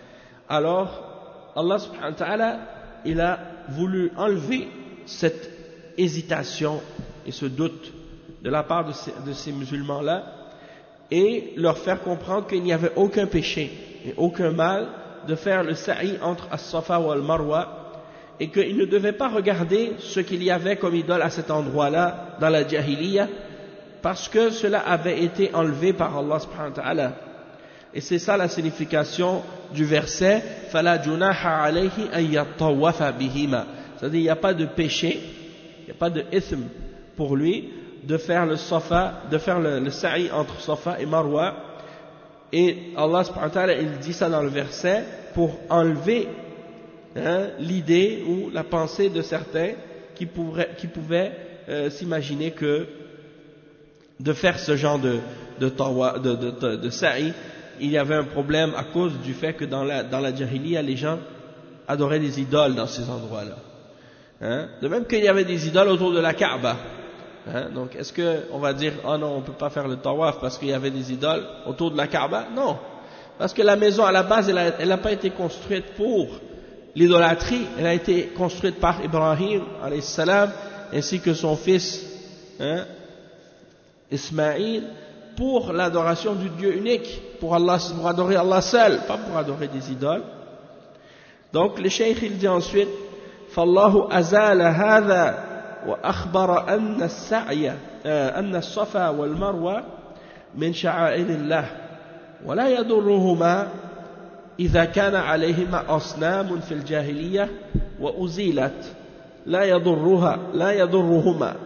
Alors, Allah subhanahu wa ta'ala, il a voulu enlever cette hésitation et ce doute de la part de ces, de ces musulmans-là, et leur faire comprendre qu'il n'y avait aucun péché et aucun mal de faire le sa'i entre As-Safa ou Al-Marwa, et qu'ils ne devaient pas regarder ce qu'il y avait comme idole à cet endroit-là dans la Jahiliya, parce que cela avait été enlevé par Allah subhanahu wa ta'ala. Et c'est ça la signification du verset فَلَا جُنَاحَ عَلَيْهِ أَن يَطَّوَّفَ بِهِمَا. C'est-à-dire, il n'y a pas de péché, il n'y a pas de ithm pour lui de faire le safa, de faire le, le sa'i entre Safa et Marwa. Et Allah subhanahu wa ta'ala, il dit ça dans le verset pour enlever hein, l'idée ou la pensée de certains qui, pourraient, qui pouvaient euh, s'imaginer que de faire ce genre de, de, tawa, de, de, de, de sa'i, il y avait un problème à cause du fait que dans la, dans la Jahiliya, les gens adoraient des idoles dans ces endroits-là. Hein? De même qu'il y avait des idoles autour de la Kaaba. Hein? Donc, est-ce qu'on va dire, oh non, on ne peut pas faire le tawaf parce qu'il y avait des idoles autour de la Kaaba? Non. Parce que la maison, à la base, elle n'a pas été construite pour l'idolâtrie. Elle a été construite par Ibrahim, alayhi salam, ainsi que son fils, hein, Ismaïl, pour l'adoration du Dieu unique, pour, Allah, pour adorer Allah seul, pas pour adorer des idoles. Donc le cheikh il dit ensuite فالله أزال هذا وأخبر أن السعي أن الصفا والمروة من شعائر الله ولا يضرهما إذا كان عليهما أصنام في الجاهلية وأزيلت لا يضرها لا يضرهما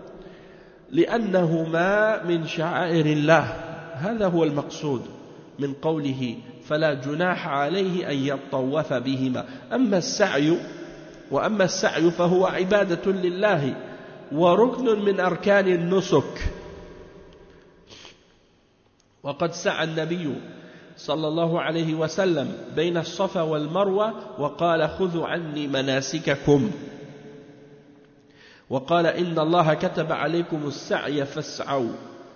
لأنهما من شعائر الله. هذا هو المقصود من قوله فلا جناح عليه أن يطوف بهما. أما السعي وأما السعي فهو عبادة لله وركن من أركان النسك. وقد سعى النبي صلى الله عليه وسلم بين الصفا والمروة وقال خذوا عني مناسككم. وقال إن الله كتب عليكم السعي فاسعوا.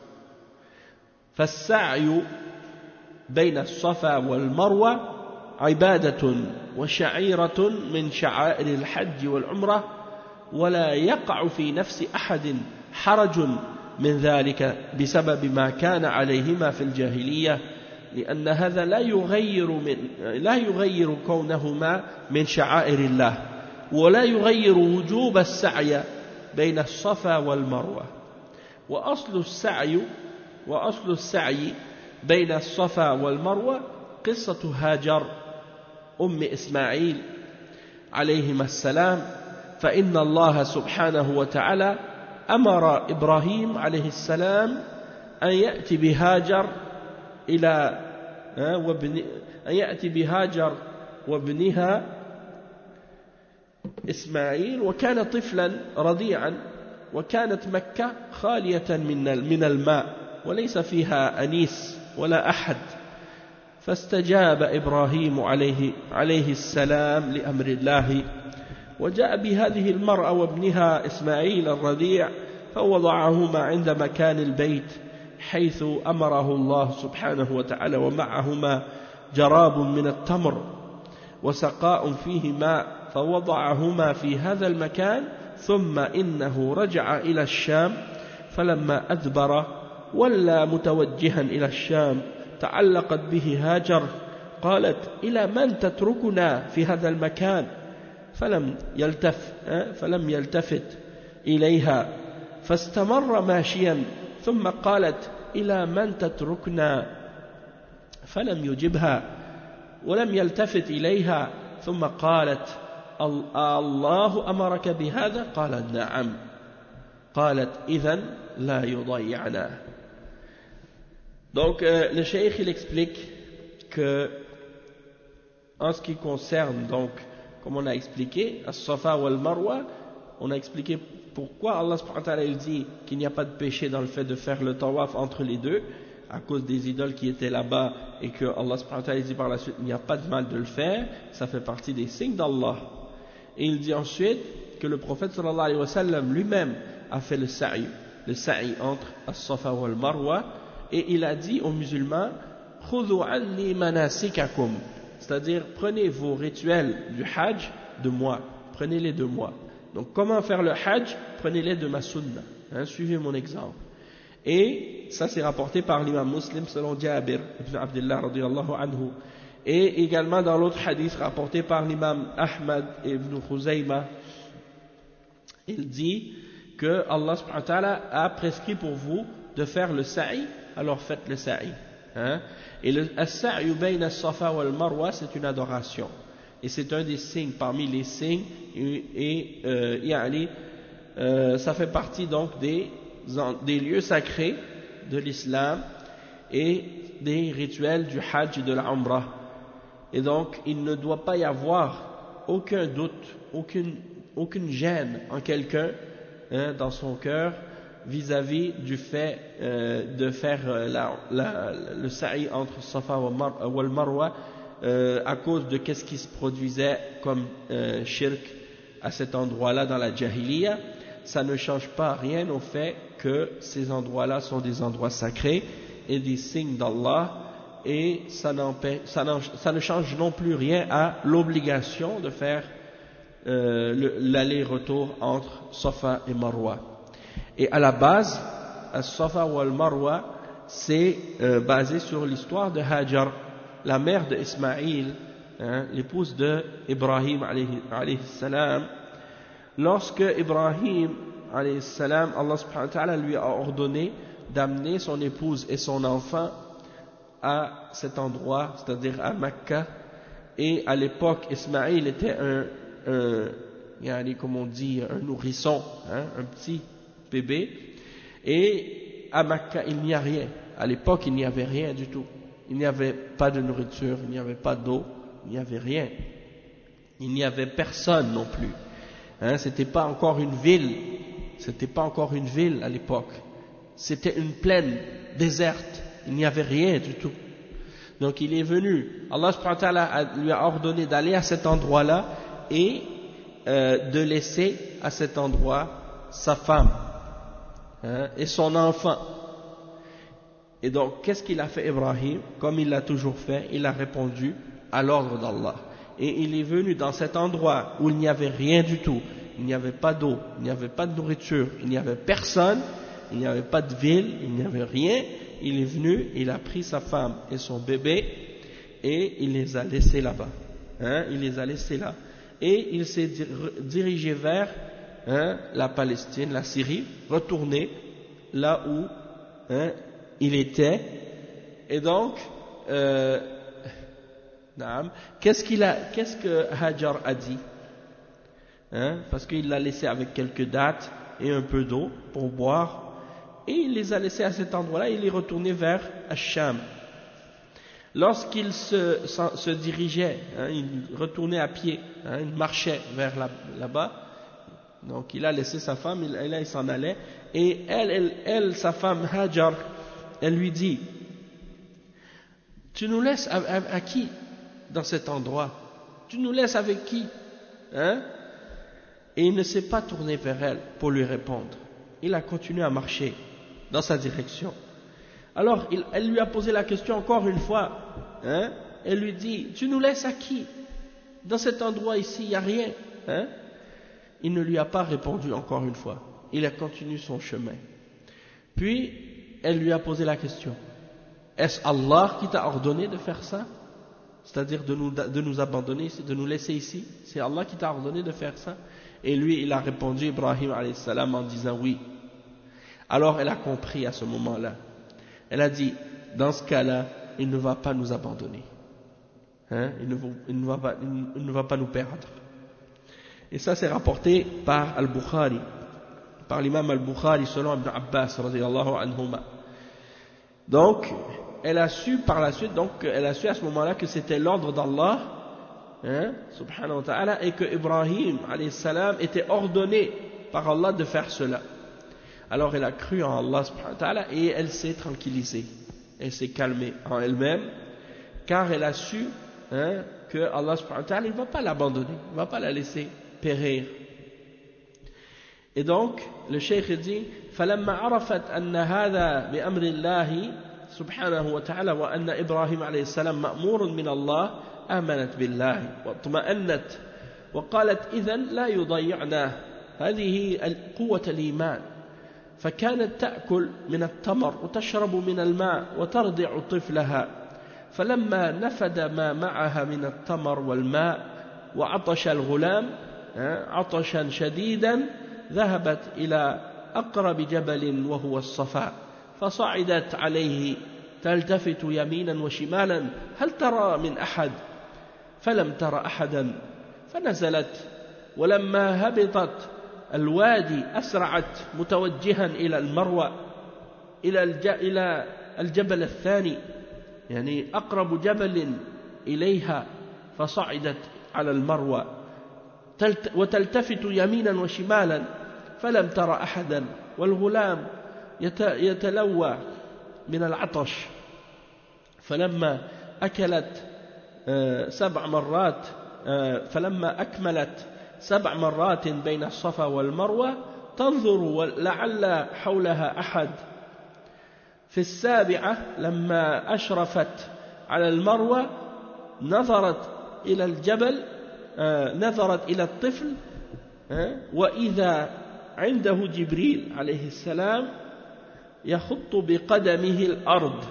فالسعي بين الصفا والمروة عبادة وشعيرة من شعائر الحج والعمرة ولا يقع في نفس أحد حرج من ذلك بسبب ما كان عليهما في الجاهلية لأن هذا لا يغير من لا يغير كونهما من شعائر الله ولا يغير وجوب السعي بين الصفا والمروة. وأصل السعي وأصل السعي بين الصفا والمروة قصة هاجر أم إسماعيل عليهما السلام. فإن الله سبحانه وتعالى أمر إبراهيم عليه السلام أن يأتي بهاجر إلى وابن أن يأتي بهاجر وابنها إسماعيل وكان طفلا رضيعا وكانت مكة خالية من من الماء وليس فيها أنيس ولا أحد. فاستجاب إبراهيم عليه عليه السلام لأمر الله وجاء بهذه المرأة وابنها إسماعيل الرضيع فوضعهما عند مكان البيت حيث أمره الله سبحانه وتعالى ومعهما جراب من التمر وسقاء فيه ماء فوضعهما في هذا المكان ثم إنه رجع إلى الشام فلما أدبر ولى متوجها إلى الشام تعلقت به هاجر قالت إلى من تتركنا في هذا المكان فلم يلتف فلم يلتفت إليها فاستمر ماشيا ثم قالت إلى من تتركنا فلم يجبها ولم يلتفت إليها ثم قالت الله أمرك بهذا قال نعم قالت إذن لا يضيعنا. Donc euh, le cheikh il explique que en ce qui concerne donc comme on a expliqué as-Safa wal Marwa, on a expliqué pourquoi Allah subhanahu wa ta'ala il dit qu'il n'y a pas de péché dans le fait de faire le tawaf entre les deux à cause des idoles qui étaient là-bas et que Allah subhanahu wa ta'ala dit par la suite il n'y a pas de mal de le faire, ça fait partie des signes d'Allah. Et il dit ensuite que le prophète sallallahu alayhi wa sallam lui-même a fait le sa'i, le sa'i entre as-Safa wal Marwa, et il a dit aux musulmans khudhu anni manasikakum, c'est-à-dire prenez vos rituels du hajj de moi, prenez-les de moi. Donc comment faire le hajj? Prenez-les de ma sunna, hein, suivez mon exemple. Et ça c'est rapporté par l'imam Muslim selon Jabir ibn Abdullah radiyallahu anhu, et également dans l'autre hadith rapporté par l'imam Ahmad ibn Khuzayma, il dit que Allah subhanahu wa ta'ala a prescrit pour vous de faire le sa'i, alors faites le sa'i, hein? Et le as-sa'yu bayna as-Safa wal Marwa, c'est une adoration, et c'est un des signes parmi les signes, et, et euh, yani, euh, ça fait partie donc des, des lieux sacrés de l'islam et des rituels du hajj et de la umrah. Et donc il ne doit pas y avoir aucun doute, aucune, aucune gêne en quelqu'un, hein, dans son cœur vis-à-vis du fait euh, de faire euh, la, la, le sa'i entre Safa wal Marwa euh, à cause de qu'est-ce qui se produisait comme euh, shirk à cet endroit-là dans la jahiliya. Ça ne change pas rien au fait que ces endroits-là sont des endroits sacrés et des signes d'Allah, et ça, ça, ça ne change non plus rien à l'obligation de faire euh, l'aller-retour entre Safa et Marwa. Et à la base, As-Safa wal Marwa, c'est euh, basé sur l'histoire de Hajar, la mère d'Ismaïl, hein, l'épouse de Ibrahim alayhi, alayhi salam. Lorsque Ibrahim alayhi salam, Allah subhanahu wa ta'ala lui a ordonné d'amener son épouse et son enfant à cet endroit, c'est-à-dire à Mecca, et à l'époque Ismaïl était un, un yani, comme on dit, un nourrisson, hein, un petit bébé, et à Mecca il n'y a rien, à l'époque il n'y avait rien du tout, il n'y avait pas de nourriture, il n'y avait pas d'eau, il n'y avait rien, il n'y avait personne non plus, hein, c'était pas encore une ville, c'était pas encore une ville à l'époque, c'était une plaine déserte, il n'y avait rien du tout. Donc il est venu, Allah subhanahu wa ta'ala lui a ordonné d'aller à cet endroit-là et euh, de laisser à cet endroit sa femme, hein, et son enfant. Et donc qu'est-ce qu'il a fait Ibrahim? Comme il l'a toujours fait, il a répondu à l'ordre d'Allah. Et il est venu dans cet endroit où il n'y avait rien du tout, il n'y avait pas d'eau, il n'y avait pas de nourriture, il n'y avait personne, il n'y avait pas de ville, il n'y avait rien. Il est venu, il a pris sa femme et son bébé et il les a laissés là-bas, hein, il les a laissés là. Et il s'est dirigé vers, hein, la Palestine, la Syrie, retourné là où, hein, il était. Et donc, euh, qu'est-ce qu'il a, qu'est-ce que Hajar a dit, hein, parce qu'il l'a laissé avec quelques dattes et un peu d'eau pour boire, et il les a laissés à cet endroit-là, il est retourné vers Ash-Sham. Lorsqu'il se, se dirigeait, hein, il retournait à pied, hein, il marchait vers là, là-bas, donc il a laissé sa femme, il, là il s'en allait, et elle, elle, elle, sa femme Hajar, elle lui dit, tu nous laisses à, à, à qui dans cet endroit? Tu nous laisses avec qui, hein? Et il ne s'est pas tourné vers elle pour lui répondre, il a continué à marcher dans sa direction. Alors il, elle lui a posé la question encore une fois, hein? Elle lui dit, tu nous laisses à qui? Dans cet endroit ici, il n'y a rien, hein? Il ne lui a pas répondu encore une fois, il a continué son chemin. Puis elle lui a posé la question, est-ce Allah qui t'a ordonné de faire ça? C'est-à-dire de nous, de nous abandonner, de nous laisser ici? C'est Allah qui t'a ordonné de faire ça? Et lui il a répondu, Ibrahim alayhi salam, en disant oui. Alors elle a compris à ce moment-là, elle a dit, dans ce cas-là, il ne va pas nous abandonner, hein? il, ne va, il, ne va pas, il ne va pas nous perdre. Et ça c'est rapporté par Al-Bukhari, par l'imam Al-Bukhari selon Ibn Abbas radiyallahu anhuma. Donc elle a su par la suite, donc elle a su à ce moment-là que c'était l'ordre d'Allah, hein, subhanahu wa ta'ala, et que Ibrahim alayhi salam était ordonné par Allah de faire cela. Alors elle a cru en Allah subhanahu wa ta'ala et elle s'est tranquillisée, elle s'est calmée en elle-même, car elle a su, hein, que Allah subhanahu wa ta'ala ne va pas l'abandonner, il ne va pas la laisser périr. Et donc le cheikh dit فلما عرفت أن هذا بأمر الله سبحانه وتعالى وأن إبراهيم عليه السلام مأمور من الله آمنت بالله واطمأنت وقالت إذن لا يضيعنا. هذه قوة الإيمان. فكانت تأكل من التمر وتشرب من الماء وترضع طفلها. فلما نفد ما معها من التمر والماء وعطش الغلام عطشا شديدا ذهبت إلى أقرب جبل وهو الصفا فصعدت عليه تلتفت يمينا وشمالا هل ترى من أحد؟ فلم تر أحدا فنزلت ولما هبطت الوادي أسرعت متوجها إلى المروة إلى إلى الجبل الثاني يعني أقرب جبل إليها فصعدت على المروة وتلتفت يمينا وشمالا فلم تر أحدا والغلام يتلوى من العطش. فلما أكلت سبع مرات فلما أكملت سبع مرات بين الصفا والمروة تنظر لعل حولها أحد. في السابعة لما أشرفت على المروة نظرت إلى الجبل نظرت إلى الطفل وإذا عنده جبريل عليه السلام يخط بقدمه الأرض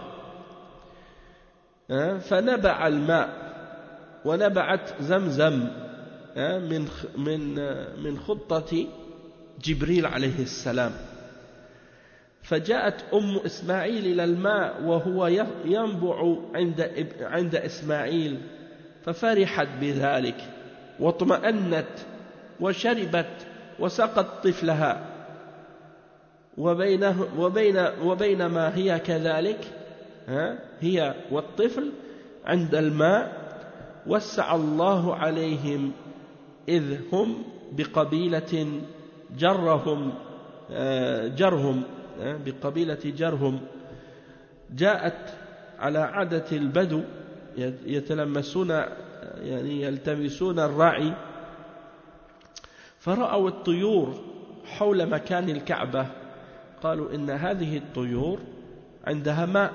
فنبع الماء ونبعت زمزم من من من خطة جبريل عليه السلام. فجاءت أم إسماعيل إلى الماء وهو ينبع عند عند إسماعيل ففرحت بذلك واطمأنت وشربت وسقت طفلها وبينه وبين وبينما هي كذلك هي والطفل عند الماء وسع الله عليهم إذ هم بقبيلة جرهم جرهم بقبيلة جرهم جاءت على عادة البدو يتلمسون يعني يلتمسون الرعي فرأوا الطيور حول مكان الكعبة قالوا إن هذه الطيور عندها ماء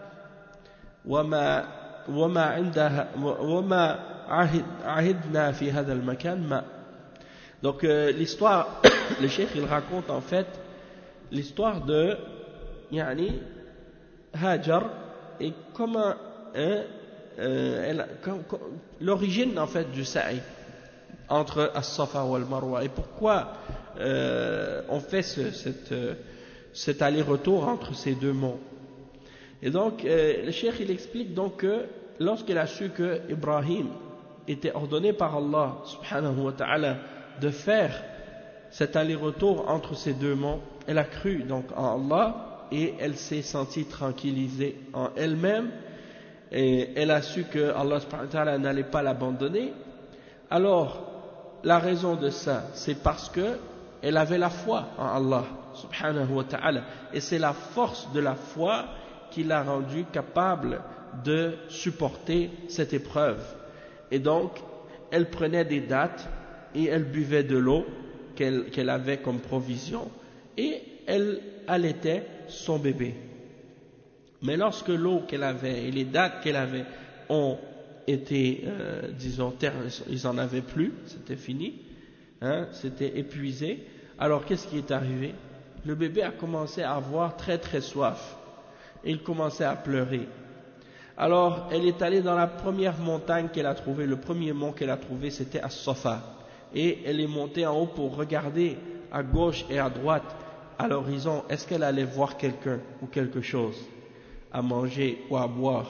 وما وما عندها وما عهد عهدنا في هذا المكان ماء. Donc euh, l'histoire, le cheikh il raconte en fait l'histoire de yani Hajar et comment hein, euh, elle, com, com, l'origine en fait du sa'i entre As-Safa ou Al-Marwa et pourquoi euh, on fait ce, cette, cet aller-retour entre ces deux monts. Et donc euh, le cheikh il explique donc que lorsqu'il a su que Ibrahim était ordonné par Allah subhanahu wa ta'ala de faire cet aller-retour entre ces deux monts, elle a cru donc en Allah et elle s'est sentie tranquillisée en elle-même et elle a su que Allah subhanahu wa ta'ala n'allait pas l'abandonner. Alors la raison de ça c'est parce que elle avait la foi en Allah subhanahu wa ta'ala et c'est la force de la foi qui l'a rendue capable de supporter cette épreuve. Et donc elle prenait des dattes et elle buvait de l'eau qu'elle qu'elle avait comme provision et elle allaitait son bébé. Mais lorsque l'eau qu'elle avait et les dattes qu'elle avait ont été, euh, disons, ter- ils en avaient plus, c'était fini, hein, c'était épuisé, alors qu'est-ce qui est arrivé? Le bébé a commencé à avoir très très soif et il commençait à pleurer. Alors elle est allée dans la première montagne qu'elle a trouvée, le premier mont qu'elle a trouvé c'était As-Safa. Et elle est montée en haut pour regarder à gauche et à droite à l'horizon, est-ce qu'elle allait voir quelqu'un ou quelque chose à manger ou à boire.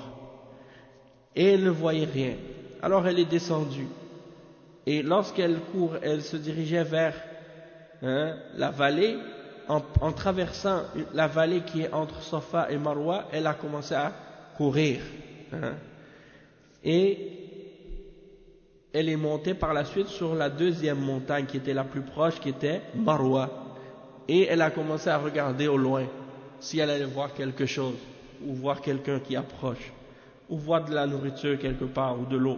Et elle ne voyait rien. Alors elle est descendue. Et lorsqu'elle court, elle se dirigeait vers hein, la vallée. En, en traversant la vallée qui est entre Safa et Marwa, elle a commencé à courir. Hein. Et elle est montée par la suite sur la deuxième montagne qui était la plus proche, qui était Marwa. Et elle a commencé à regarder au loin si elle allait voir quelque chose, ou voir quelqu'un qui approche, ou voir de la nourriture quelque part, ou de l'eau.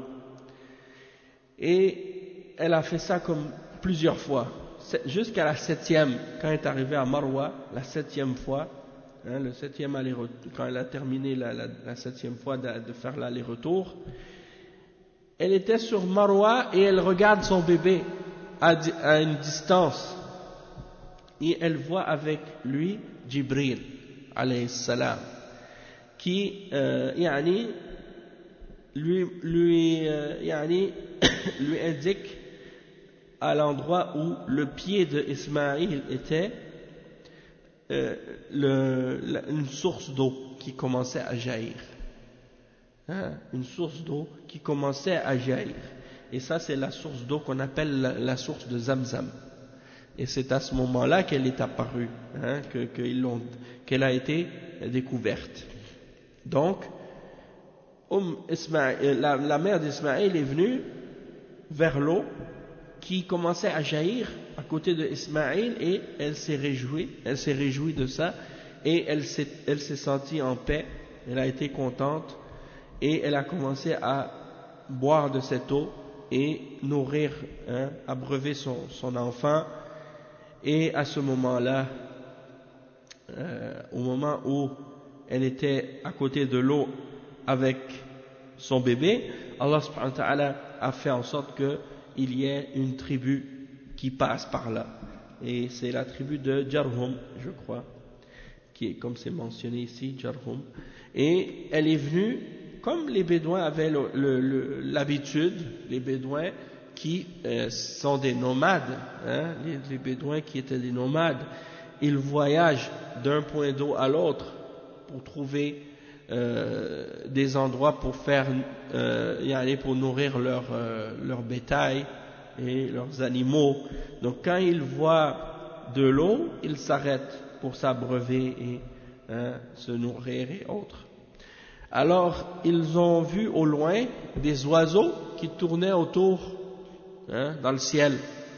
Et elle a fait ça comme plusieurs fois, jusqu'à la septième, quand elle est arrivée à Marwa, la septième fois, hein, le septième aller-retour, quand elle a terminé la, la, la septième fois de, de faire l'aller-retour, elle était sur Marwa et elle regarde son bébé à, à une distance et elle voit avec lui Jibril alayhi salam qui euh, yani, lui, lui, euh, yani, lui indique à l'endroit où le pied de Ismaïl était euh, le, la, une source d'eau qui commençait à jaillir. Hein, une source d'eau qui commençait à jaillir. Et ça, c'est la source d'eau qu'on appelle la, la source de Zamzam. Et c'est à ce moment-là qu'elle est apparue, hein, que, que ils l'ont, qu'elle a été découverte. Donc, um Ismaïl, la, la mère d'Ismaïl est venue vers l'eau qui commençait à jaillir à côté de Ismaïl et elle s'est réjouie, elle s'est réjouie de ça et elle s'est, elle s'est sentie en paix, elle a été contente. Et elle a commencé à boire de cette eau et nourrir, hein, abreuver son, son enfant. Et à ce moment-là, euh, au moment où elle était à côté de l'eau avec son bébé, Allah subhanahu wa ta'ala a fait en sorte qu'il y ait une tribu qui passe par là. Et c'est la tribu de Jarhum, je crois, qui est, comme c'est mentionné ici, Jarhum. Et elle est venue, comme les Bédouins avaient le, le, le, l'habitude, les Bédouins qui euh, sont des nomades, hein, les, les Bédouins qui étaient des nomades, ils voyagent d'un point d'eau à l'autre pour trouver euh, des endroits pour faire, euh, y aller pour nourrir leur, euh, leur bétail et leurs animaux. Donc quand ils voient de l'eau, ils s'arrêtent pour s'abreuver et hein, se nourrir et autres. Alors, ils ont vu au loin des oiseaux qui tournaient autour, hein, dans le ciel,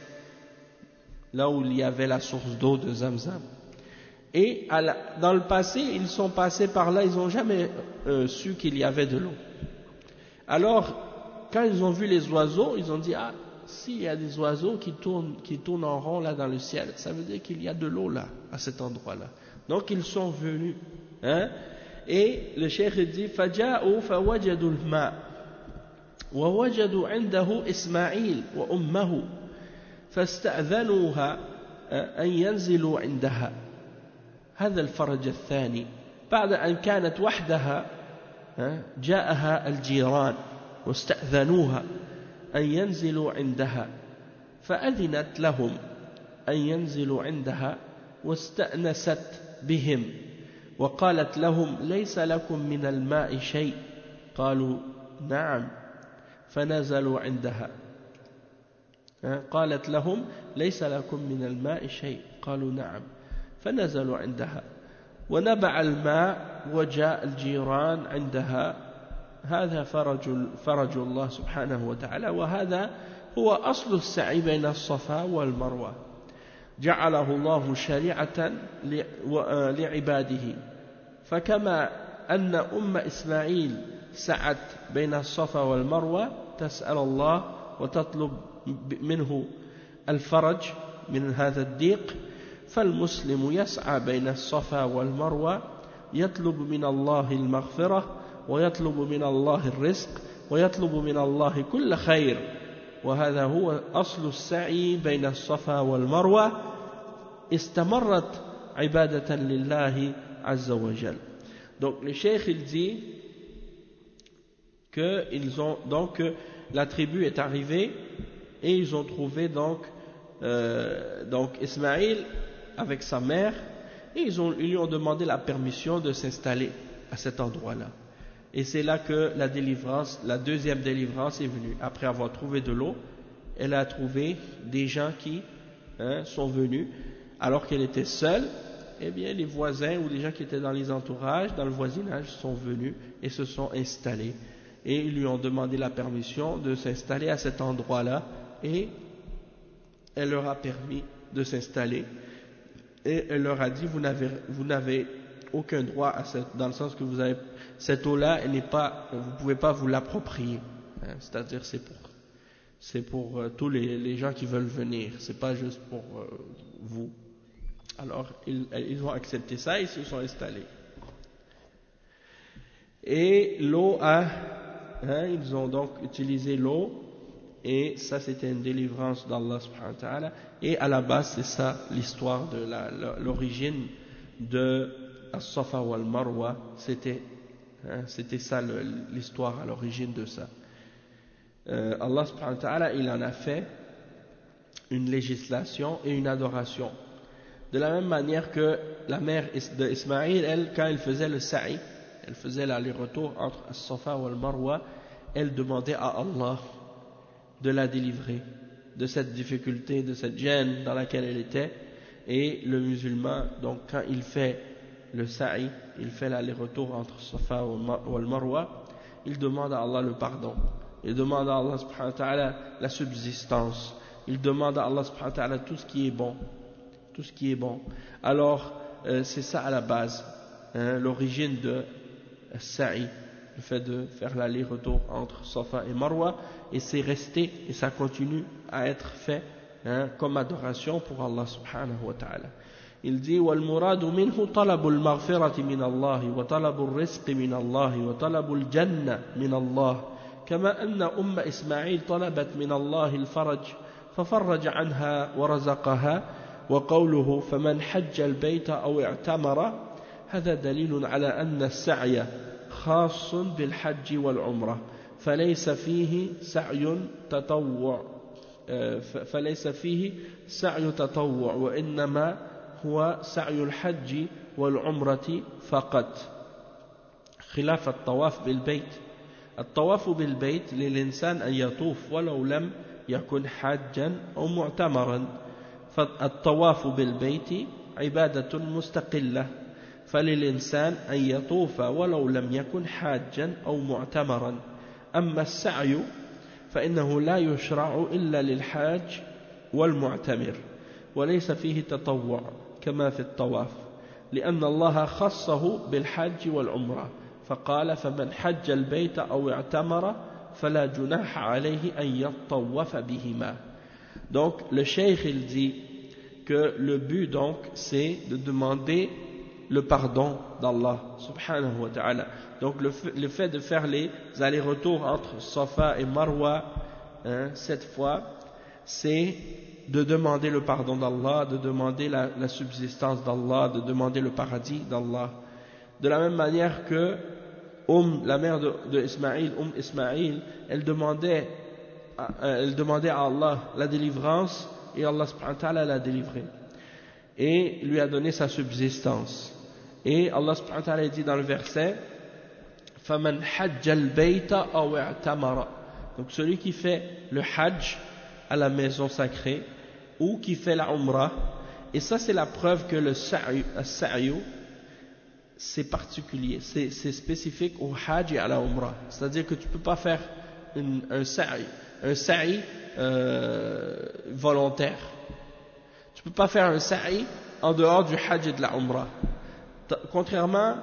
là où il y avait la source d'eau de Zamzam. Et à la, dans le passé, ils sont passés par là, ils n'ont jamais euh, su qu'il y avait de l'eau. Alors, quand ils ont vu les oiseaux, ils ont dit, ah, s'il y a des oiseaux qui tournent, qui tournent en rond là dans le ciel, ça veut dire qu'il y a de l'eau là, à cet endroit-là. Donc, ils sont venus, hein. Et le cheikh dit فجاءوا فوجدوا الماء ووجدوا عنده إسماعيل وأمه فاستأذنوها أن ينزلوا عندها. هذا الفرج الثاني بعد أن كانت وحدها جاءها الجيران واستأذنوها أن ينزلوا عندها فأذنت لهم أن ينزلوا عندها واستأنست بهم وقالت لهم ليس لكم من الماء شيء قالوا نعم فنزلوا عندها قالت لهم ليس لكم من الماء شيء قالوا نعم فنزلوا عندها ونبع الماء وجاء الجيران عندها. هذا فرج, فرج الله سبحانه وتعالى وهذا هو أصل السعي بين الصفا والمروة جعله الله شريعة لعباده. فكما أن أم إسماعيل سعت بين الصفا والمروة تسأل الله وتطلب منه الفرج من هذا الضيق، فالمسلم يسعى بين الصفا والمروة يطلب من الله المغفرة ويطلب من الله الرزق ويطلب من الله كل خير، وهذا هو أصل السعي بين الصفا والمروة استمرت عبادة لله عز وجل. Donc le cheikh il dit que ils ont donc la tribu est arrivée et ils ont trouvé donc euh, donc Ismaïl avec sa mère et ils, ont, ils lui ont demandé la permission de s'installer à cet endroit-là. Et c'est là que la délivrance, la deuxième délivrance est venue. Après avoir trouvé de l'eau, elle a trouvé des gens qui hein, sont venus alors qu'elle était seule eh bien les voisins ou les gens qui étaient dans les entourages, dans le voisinage, sont venus et se sont installés. Et ils lui ont demandé la permission de s'installer à cet endroit-là, et elle leur a permis de s'installer. Et elle leur a dit, vous n'avez, vous n'avez aucun droit à cette, dans le sens que vous avez, cette eau-là, elle n'est pas, vous ne pouvez pas vous l'approprier. Hein, c'est-à-dire c'est pour, c'est pour euh, tous les, les gens qui veulent venir, c'est pas juste pour euh, vous. Alors ils, ils ont accepté ça et ils se sont installés. Et l'eau a, hein, ils ont donc utilisé l'eau, et ça c'était une délivrance d'Allah subhanahu wa ta'ala. Et à la base c'est ça l'histoire de la, la, l'origine de As-Safa wal Marwa, c'était, hein, c'était ça le, l'histoire à l'origine de ça. Euh, Allah subhanahu wa ta'ala il en a fait une législation et une adoration. De la même manière que la mère d'Ismaïl, elle, quand elle faisait le sa'i, elle faisait l'aller-retour entre As-Safa wal Marwa, elle demandait à Allah de la délivrer de cette difficulté, de cette gêne dans laquelle elle était. Et le musulman, donc quand il fait le sa'i, il fait l'aller-retour entre Safa wal Marwa, il demande à Allah le pardon, il demande à Allah subhanahu wa ta'ala la subsistance, il demande à Allah subhanahu wa ta'ala tout ce qui est bon, tout ce qui est bon. Alors euh, c'est ça à la base, hein, l'origine de sa'i, le fait de faire l'aller-retour entre Safa et Marwa, et c'est resté et ça continue à être fait, hein, comme adoration pour Allah subhanahu wa ta'ala. Il dit وَالْمُرَادُ مِنْهُ طَلَبُ الْمَغْفِرَةِ مِنَ اللَّهِ وَطَلَبُ الرِّزْقِ مِنَ اللَّهِ وَطَلَبُ الْجَنَّةِ مِنَ اللَّهِ كما أن أم إسماعيل طلبت من الله الفرج ففرج عنها ورزقها وقوله فمن حج البيت أو اعتمر هذا دليل على أن السعي خاص بالحج والعمرة فليس فيه سعي تطوع فليس فيه سعي تطوع وإنما هو سعي الحج والعمرة فقط خلاف الطواف بالبيت. الطواف بالبيت للإنسان أن يطوف ولو لم يكن حاجا أو معتمرا فالطواف بالبيت عبادة مستقلة فللإنسان أن يطوف ولو لم يكن حاجا أو معتمرا أما السعي فإنه لا يشرع إلا للحاج والمعتمر وليس فيه تطوع كما في الطواف لأن الله خصه بالحج والعمرة فقال فمن حج البيت أو اعتمر فلا جناح عليه أن يطوف بهما. Donc le cheikh il dit que le but donc c'est de demander le pardon d'Allah subhanahu wa ta'ala. Donc le fait, le fait de faire les allers-retours entre Safa et Marwa, hein, cette fois, c'est de demander le pardon d'Allah, de demander la, la subsistance d'Allah, de demander le paradis d'Allah. De la même manière que Umm, la mère de, de Ismaïl, Umm Ismaïl, elle demandait, elle demandait à Allah la délivrance et Allah subhanahu wa ta'ala l'a délivrée et lui a donné sa subsistance. Et Allah subhanahu wa ta'ala dit dans le verset فَمَنْ حَجَّ الْبَيْتَ أَوْ اعْتَمَرَ. Donc celui qui fait le hajj à la maison sacrée ou qui fait la umrah, et ça c'est la preuve que le sa'yu c'est particulier, c'est, c'est spécifique au hajj et à la umrah, c'est-à-dire que tu ne peux pas faire une, un sa'i un sa'i euh, volontaire, tu ne peux pas faire un sa'i en dehors du hajj et de la umrah, contrairement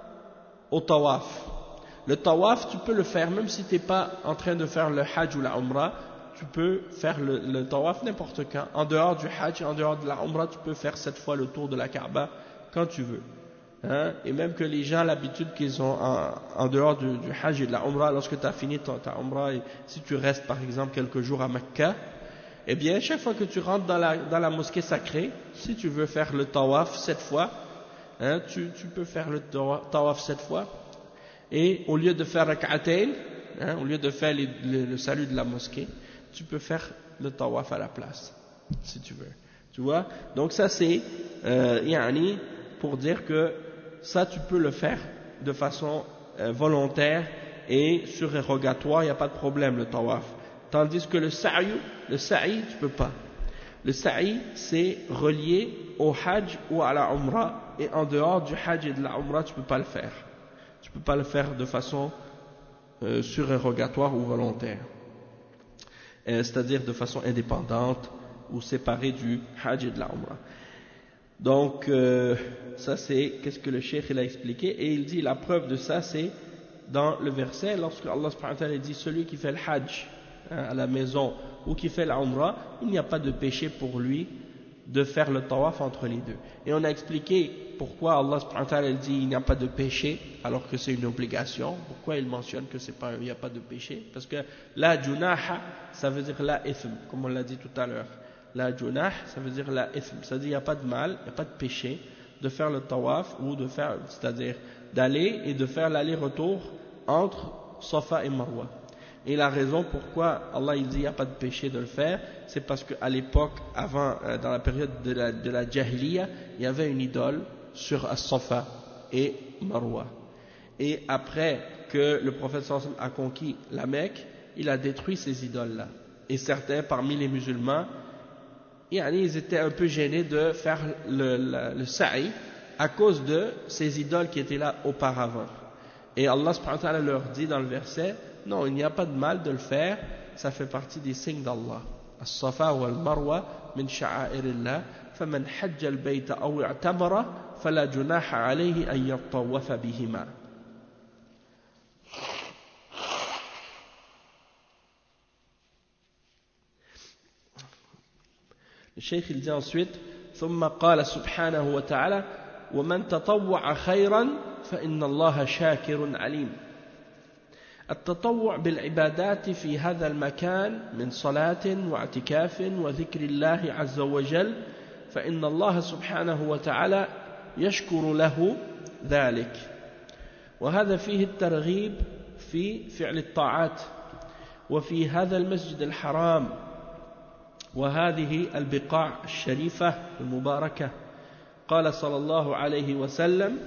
au tawaf. Le tawaf, tu peux le faire même si tu n'es pas en train de faire le hajj ou la umrah, tu peux faire le, le tawaf n'importe quand. En dehors du hajj, en dehors de la umrah, tu peux faire sept fois le tour de la Kaaba quand tu veux. Hein? Et même que les gens, l'habitude qu'ils ont en, en dehors du, du hajj et de la umrah, lorsque tu as fini ta, ta umrah, et si tu restes par exemple quelques jours à Mecca, eh bien chaque fois que tu rentres dans la, dans la mosquée sacrée, si tu veux faire le tawaf sept fois, hein, tu, tu peux faire le tawaf sept fois. Et au lieu de faire rak'atayn, hein, au lieu de faire les, le, le salut de la mosquée, tu peux faire le tawaf à la place, si tu veux. Tu vois? Donc ça c'est, euh, yani, pour dire que ça tu peux le faire de façon euh, volontaire et surérogatoire, il n'y a pas de problème le tawaf. Tandis que le sa'i, le sa'i tu peux pas. Le sa'i c'est relié au hajj ou à la umrah et en dehors du hajj et de la umrah tu ne peux pas le faire. Tu ne peux pas le faire de façon euh, surérogatoire ou volontaire, euh, c'est-à-dire de façon indépendante ou séparée du hajj et de la umrah. Donc euh, ça c'est qu'est-ce que le cheikh il a expliqué, et il dit la preuve de ça c'est dans le verset lorsque Allah subhanahu wa ta'ala dit celui qui fait le hajj hein, à la maison ou qui fait la umrah, il n'y a pas de péché pour lui de faire le tawaf entre les deux. Et on a expliqué pourquoi Allah subhanahu wa ta'ala dit il n'y a pas de péché alors que c'est une obligation. Pourquoi il mentionne que c'est pas, il n'y a pas de péché? Parce que la junaha ça veut dire la ithm, comme on l'a dit tout à l'heure. La junah ça veut dire la ithm, c'est-à-dire il n'y a pas de mal, il n'y a pas de péché de faire le tawaf ou de faire, c'est-à-dire d'aller et de faire l'aller-retour entre Safa et Marwa. Et la raison pourquoi Allah il dit il n'y a pas de péché de le faire, c'est parce qu'à l'époque, avant, euh, dans la période de la, de la Jahiliya, il y avait une idole sur As-Safa et Marwa. Et après que le prophète sallallahu alayhi wa sallam a conquis la Mecque, il a détruit ces idoles-là. Et certains parmi les musulmans, ils étaient un peu gênés de faire le, le, le sa'i à cause de ces idoles qui étaient là auparavant. Et Allah subhanahu wa ta'ala leur dit dans le verset, non, il n'y a pas de mal de le faire, ça fait partie des signes d'Allah. As-Safa wal Marwa min sha'airillah, faman hajja al-bayta aw i'tamara fala junaha alayhi an yattawafa bihima. Le cheikh il dit ensuite ثم قال سبحانه وتعالى ومن تطوع خيرا فإن الله شاكر عليم. التطوع بالعبادات في هذا المكان من صلاة واعتكاف وذكر الله عز وجل فإن الله سبحانه وتعالى يشكر له ذلك، وهذا فيه الترغيب في فعل الطاعات وفي هذا المسجد الحرام وهذه البقاع الشريفة المباركة. قال صلى الله عليه وسلم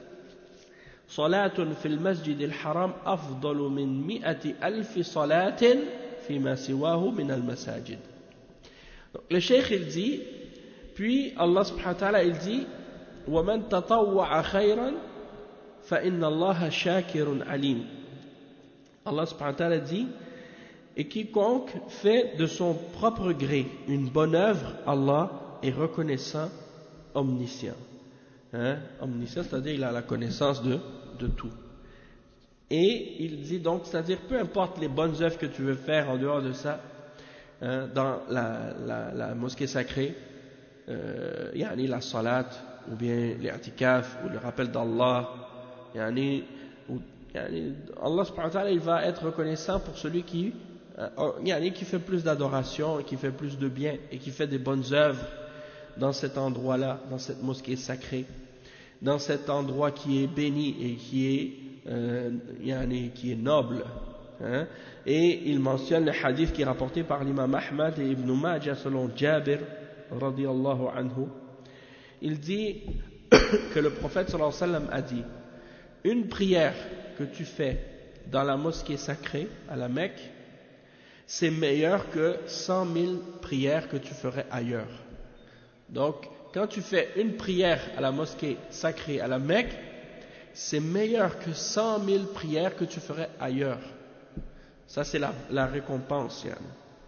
صلاة في المسجد الحرام أفضل من مئة ألف صلاة فيما سواه من المساجد. Le cheikh il dit, puis Allah subhanahu wa ta'ala il dit وَمَنْ تَطَوَّعَ خَيْرًا فَإِنَّ اللَّهَ شَاكِرٌ عَلِيمٌ. Allah subhanahu wa ta'ala dit et quiconque fait de son propre gré une bonne œuvre, Allah est reconnaissant, omniscient. Hein? Omniscient, c'est-à-dire il a la connaissance de, de tout. Et il dit donc, c'est-à-dire peu importe les bonnes œuvres que tu veux faire en dehors de ça, hein, dans la, la, la mosquée sacrée, euh, yani la salat, ou bien l'i'tikaf, ou le rappel d'Allah, yani, ou, yani, Allah subhanahu wa ta'ala, il va être reconnaissant pour celui qui, euh, yani, qui fait plus d'adoration, qui fait plus de bien, et qui fait des bonnes œuvres dans cet endroit-là, dans cette mosquée sacrée, dans cet endroit qui est béni et qui est, euh, yani, qui est noble. Hein? Et il mentionne le hadith qui est rapporté par l'imam Ahmad et Ibn Majah selon Jabir radiyallahu anhu. Il dit que le prophète sallallahu alayhi wa sallam a dit une prière que tu fais dans la mosquée sacrée à la Mecque, c'est meilleur que cent mille prières que tu ferais ailleurs. Donc, quand tu fais une prière à la mosquée sacrée à la Mecque, c'est meilleur que cent mille prières que tu ferais ailleurs. Ça, c'est la, la récompense. Yann.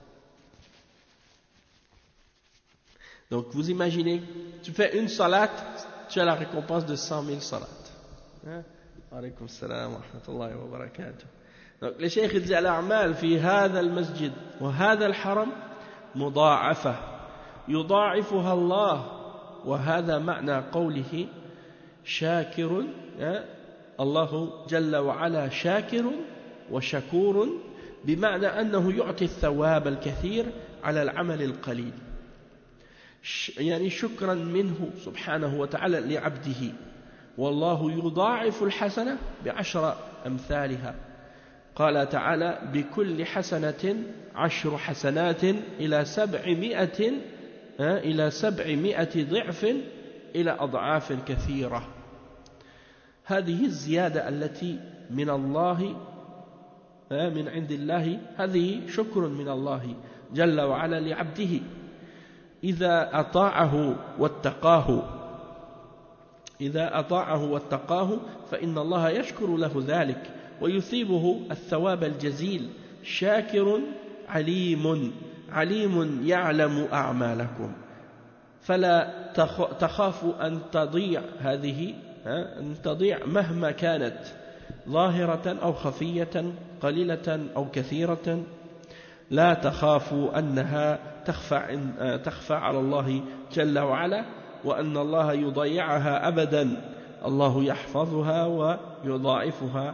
Donc, vous imaginez, tu fais une salat, tu as la récompense de cent mille salats. Hein? Alaykoum salam wa rahmatullahi wa barakatuh. Donc, le cheikh dit al-a'mal fi hadha al-masjid wa hadha al-haram mudha'afa. يضاعفها الله وهذا معنى قوله شاكر الله جل وعلا شاكر وشكور بمعنى أنه يعطي الثواب الكثير على العمل القليل يعني شكرا منه سبحانه وتعالى لعبده والله يضاعف الحسنة بعشر أمثالها قال تعالى بكل حسنة عشر حسنات إلى سبعمائة إلى سبعمائة ضعف إلى أضعاف كثيرة. هذه الزيادة التي من الله من عند الله هذه شكر من الله جل وعلا لعبده إذا أطاعه واتقاه إذا أطاعه واتقاه فإن الله يشكر له ذلك ويثيبه الثواب الجزيل شاكر عليم عليم يعلم أعمالكم فلا تخافوا أن تضيع هذه أن تضيع مهما كانت ظاهرة أو خفية قليلة أو كثيرة لا تخافوا أنها تخفى, تخفى على الله جل وعلا وأن الله يضيعها أبدا الله يحفظها ويضاعفها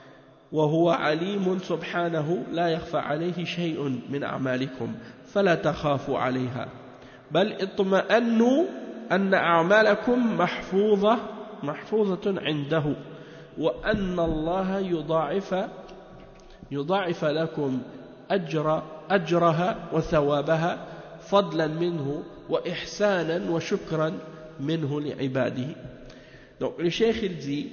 وهو عليم سبحانه لا يخفى عليه شيء من أعمالكم فلا تخافوا عليها بل اطمئنوا أن أعمالكم محفوظة محفوظة عنده وأن الله يضاعف يضاعف لكم أجر أجرها وثوابها فضلا منه وإحسانا وشكرا منه لعباده. Donc le cheikh il dit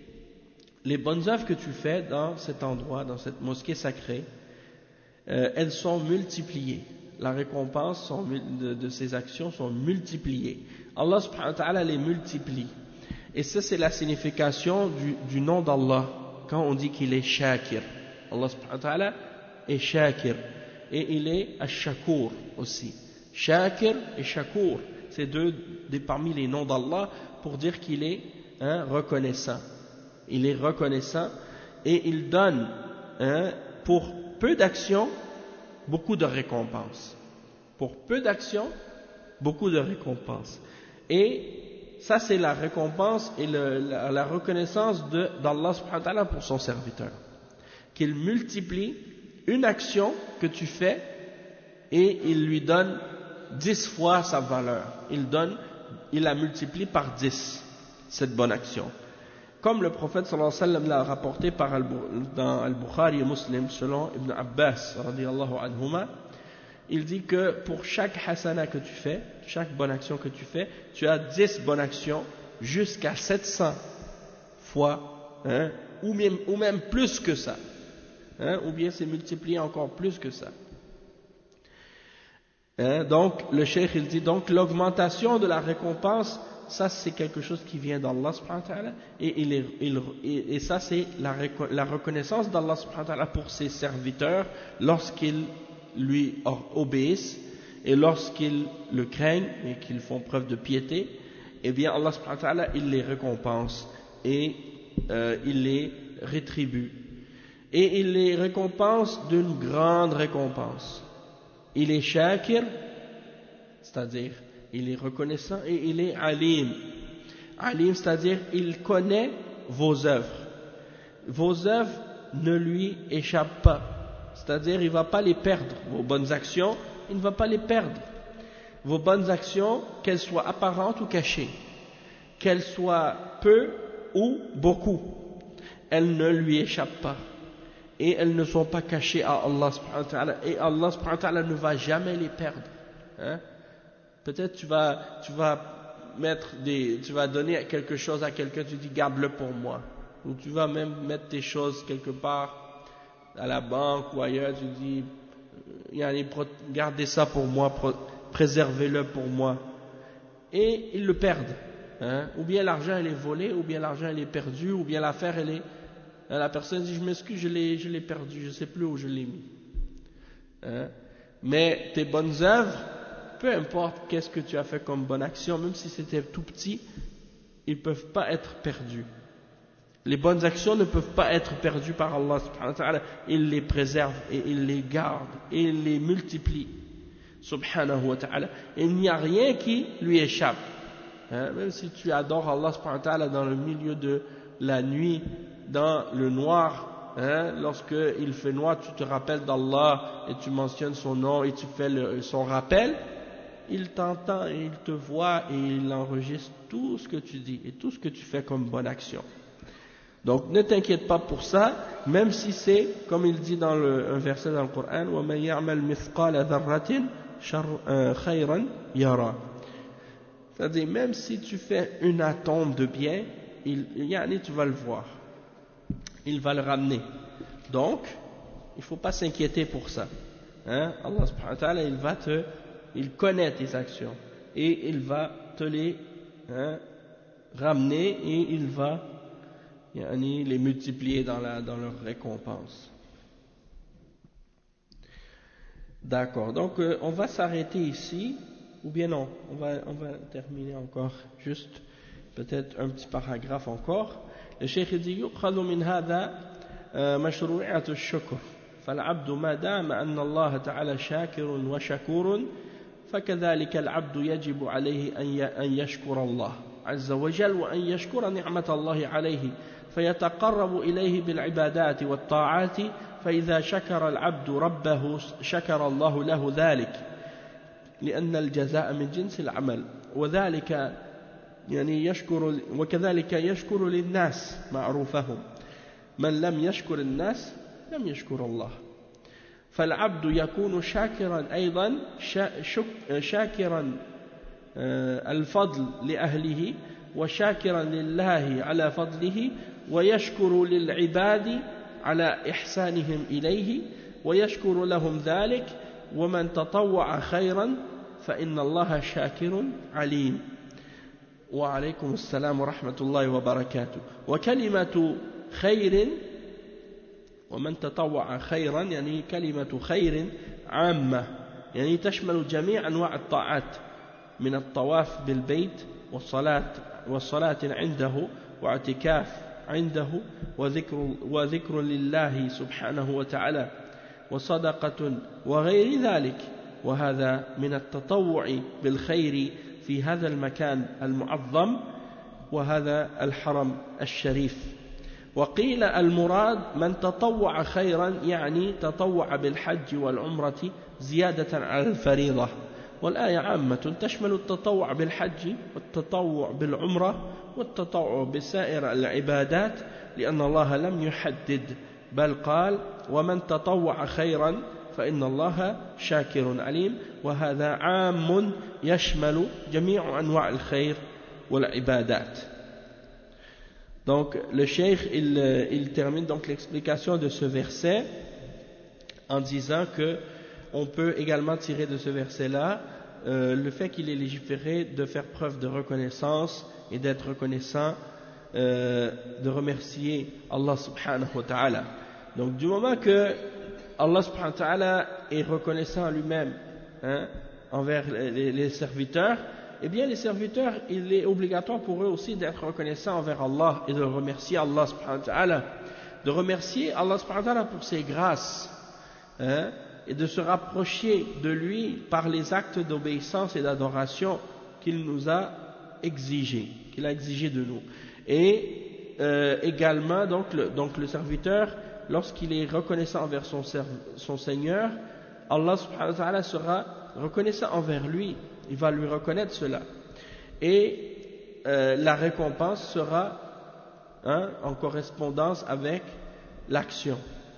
les bonnes œuvres que tu fais dans cet endroit, dans cette mosquée sacrée, euh, elles sont multipliées. La récompense sont, de, de ces actions sont multipliées. Allah subhanahu wa ta'ala les multiplie. Et ça c'est la signification du, du nom d'Allah quand on dit qu'il est Shakir. Allah subhanahu wa ta'ala est Shakir. Et il est Ash-Shakur aussi. Shakir et Shakur, c'est deux des, parmi les noms d'Allah pour dire qu'il est hein, reconnaissant. Il est reconnaissant et il donne hein, pour peu d'actions beaucoup de récompenses. Pour peu d'actions, beaucoup de récompenses. Et ça c'est la récompense et le, la, la reconnaissance de, d'Allah subhanahu wa ta'ala pour son serviteur. Qu'il multiplie une action que tu fais et il lui donne dix fois sa valeur. Il donne, il la multiplie par dix, cette bonne action. Comme le prophète sallallahu alayhi wa sallam l'a rapporté par al, dans Al-Bukhari et Muslim selon Ibn Abbas radiyallahu anhuma, il dit que pour chaque hasana que tu fais, chaque bonne action que tu fais, tu as dix bonnes actions jusqu'à sept cents fois, hein, ou, même, ou même plus que ça. Hein, ou bien c'est multiplié encore plus que ça. Hein, donc le cheikh il dit donc l'augmentation de la récompense, ça c'est quelque chose qui vient d'Allah subhanahu wa ta'ala et, il est, il, et, et ça c'est la, la reconnaissance d'Allah subhanahu wa ta'ala pour ses serviteurs lorsqu'ils lui obéissent et lorsqu'ils le craignent et qu'ils font preuve de piété, et bien Allah subhanahu wa ta'ala il les récompense et euh, il les rétribue. Et il les récompense d'une grande récompense. Il est shakir, c'est-à-dire il est reconnaissant, et il est alim. Alim, c'est-à-dire il connaît vos œuvres. Vos œuvres ne lui échappent pas. C'est-à-dire il ne va pas les perdre. Vos bonnes actions, il ne va pas les perdre. Vos bonnes actions, qu'elles soient apparentes ou cachées, qu'elles soient peu ou beaucoup, elles ne lui échappent pas. Et elles ne sont pas cachées à Allah subhanahu wa ta'ala, et Allah subhanahu wa ta'ala ne va jamais les perdre. Hein? Peut-être tu vas, tu vas mettre des, tu vas donner quelque chose à quelqu'un, tu dis garde-le pour moi, ou tu vas même mettre tes choses quelque part à la banque ou ailleurs, tu dis gardez ça pour moi, préservez-le pour moi, et ils le perdent. Hein? Ou bien l'argent il est volé, ou bien l'argent il est perdu, ou bien l'affaire elle est la personne dit je m'excuse, je l'ai, je l'ai perdu, je ne sais plus où je l'ai mis. Hein? Mais tes bonnes œuvres, peu importe qu'est-ce que tu as fait comme bonne action, même si c'était tout petit, ils ne peuvent pas être perdus. Les bonnes actions ne peuvent pas être perdues par Allah subhanahu wa ta'ala. Il les préserve et il les garde et il les multiplie subhanahu wa ta'ala. Il n'y a rien qui lui échappe. Hein? Même si tu adores Allah subhanahu wa ta'ala dans le milieu de la nuit, dans le noir, hein, lorsque il fait noir, tu te rappelles d'Allah et tu mentionnes son nom et tu fais le, son rappel, il t'entend et il te voit et il enregistre tout ce que tu dis et tout ce que tu fais comme bonne action. Donc ne t'inquiète pas pour ça, même si c'est, comme il dit dans le, un verset dans le Coran, وَمَنْ يَعْمَلْ مِثْقَالَ ذَرَّةٍ خَيْرًا يَرَى. C'est-à-dire, même si tu fais une atome de bien, il, il, tu vas le voir. Il va le ramener. Donc, il ne faut pas s'inquiéter pour ça. Hein? Allah subhanahu wa ta'ala, il va te, il connaît tes actions et il va te les, hein, ramener et il va yani, les multiplier dans, la, dans leur récompense. D'accord, donc euh, on va s'arrêter ici, ou bien non, on va, on va terminer encore, juste peut-être un petit paragraphe encore. Le cheikh dit يُقَّلُ مِنْ هَذَا مشروعية الشكر فالعبد ما دام أن الله تعالى شاكر وشكور فكذلك العبد يجب عليه أن يشكر الله عز وجل وأن يشكر نعمة الله عليه فيتقرب إليه بالعبادات والطاعات فإذا شكر العبد ربه شكر الله له ذلك لأن الجزاء من جنس العمل وذلك يعني يشكر وكذلك يشكر للناس معروفهم من لم يشكر الناس لم يشكر الله فالعبد يكون شاكرا أيضا شاكرا الفضل لأهله وشاكرا لله على فضله ويشكر للعباد على إحسانهم إليه ويشكر لهم ذلك ومن تطوع خيرا فإن الله شاكر عليم. وعليكم السلام ورحمة الله وبركاته. وكلمة خير ومن تطوع خيرا يعني كلمة خير عامة يعني تشمل جميع أنواع الطاعات من الطواف بالبيت والصلاة والصلاة عنده واعتكاف عنده وذكر وذكر لله سبحانه وتعالى وصدقة وغير ذلك وهذا من التطوع بالخير في هذا المكان المعظم وهذا الحرم الشريف. وقيل المراد من تطوع خيرا يعني تطوع بالحج والعمرة زيادة على الفريضة والآية عامة تشمل التطوع بالحج والتطوع بالعمرة والتطوع بسائر العبادات لأن الله لم يحدد بل قال ومن تطوع خيرا فإن الله شاكر عليم وهذا عام يشمل جميع أنواع الخير والعبادات. Donc le cheikh il, il termine donc l'explication de ce verset en disant que on peut également tirer de ce verset-là euh, le fait qu'il est légiféré de faire preuve de reconnaissance et d'être reconnaissant, euh, de remercier Allah subhanahu wa ta'ala. Donc du moment que Allah subhanahu wa ta'ala est reconnaissant lui-même hein, envers les, les serviteurs, eh bien les serviteurs, il est obligatoire pour eux aussi d'être reconnaissants envers Allah et de remercier Allah subhanahu wa ta'ala, de remercier Allah subhanahu wa ta'ala pour ses grâces hein, et de se rapprocher de lui par les actes d'obéissance et d'adoration qu'il nous a exigés, qu'il a exigé de nous. Et euh, également donc le, donc le serviteur, lorsqu'il est reconnaissant envers son, son Seigneur, Allah subhanahu wa ta'ala sera reconnaissant envers lui, il va lui reconnaître cela. Et euh, la récompense sera hein, en correspondance avec l'action.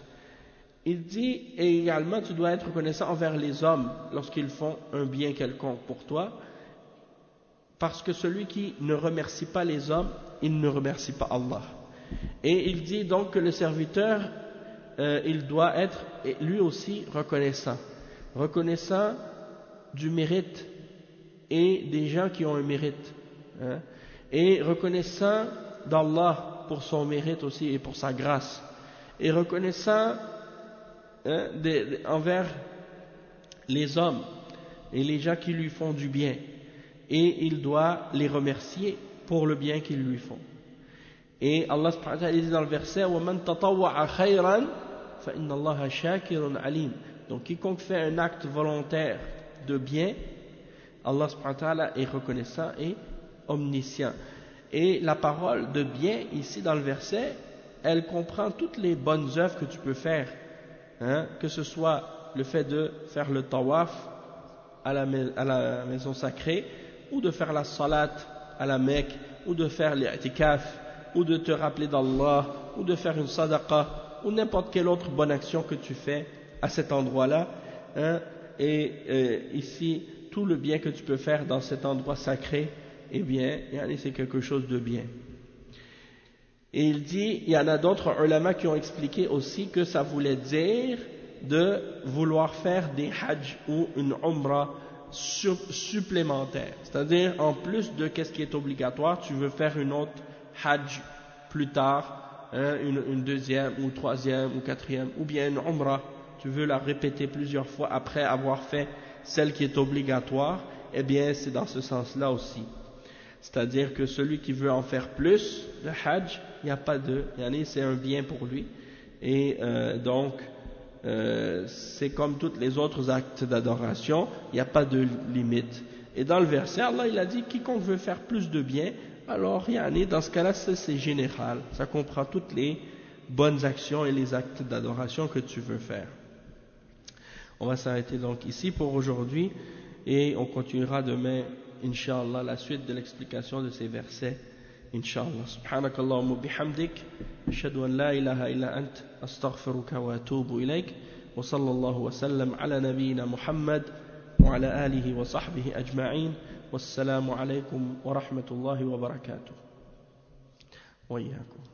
Il dit et également tu dois être reconnaissant envers les hommes lorsqu'ils font un bien quelconque pour toi, parce que celui qui ne remercie pas les hommes, il ne remercie pas Allah. Et il dit donc que le serviteur, euh, il doit être lui aussi reconnaissant, reconnaissant du mérite et des gens qui ont un mérite, hein, et reconnaissant d'Allah pour son mérite aussi et pour sa grâce, et reconnaissant hein, de, de, envers les hommes et les gens qui lui font du bien, et il doit les remercier pour le bien qu'ils lui font. Et Allah subhanahu wa ta'ala dit dans le verset وَمَنْ تَطَوَّعَ خَيْرًا فَإِنَّ اللَّهَ شَاكِرٌ عَلِيمٌ. Donc quiconque fait un acte volontaire de bien, Allah subhanahu wa ta'ala est reconnaissant et omniscient. Et la parole de bien ici dans le verset, elle comprend toutes les bonnes œuvres que tu peux faire, hein, que ce soit le fait de faire le tawaf à la, à la maison sacrée, ou de faire la salat à la Mecque, ou de faire l'i'tikaf, ou de te rappeler d'Allah, ou de faire une sadaqa, ou n'importe quelle autre bonne action que tu fais à cet endroit-là, hein, et euh, ici, tout le bien que tu peux faire dans cet endroit sacré, eh bien, c'est quelque chose de bien. Et il dit, il y en a d'autres ulama qui ont expliqué aussi que ça voulait dire de vouloir faire des hajj ou une umrah supplémentaire, c'est-à-dire en plus de qu'est-ce qui est obligatoire, tu veux faire une autre hajj plus tard, hein, une, une deuxième ou troisième ou quatrième, ou bien une umrah, tu veux la répéter plusieurs fois après avoir fait celle qui est obligatoire, eh bien c'est dans ce sens-là aussi. C'est-à-dire que celui qui veut en faire plus, le hajj, il n'y a pas de, c'est un bien pour lui, et euh, donc euh, c'est comme tous les autres actes d'adoration, il n'y a pas de limite. Et dans le verset, Allah il a dit, quiconque veut faire plus de bien, alors yani, dans ce cas-là c'est général, ça comprend toutes les bonnes actions et les actes d'adoration que tu veux faire. On va s'arrêter donc ici pour aujourd'hui, et on continuera demain, Inch'Allah, la suite de l'explication de ces versets. Inch'Allah. Subhanak Allahumma bihamdik. Ashhadu an la ilaha illa ant. Astaghfiruka wa atubu ilayk. Wa sallallahu wa sallam ala nabiyyina Muhammad wa ala alihi wa sahbihi ajma'in. Wassalamu alaykum wa rahmatullahi wa barakatuh. Wa iyyakum.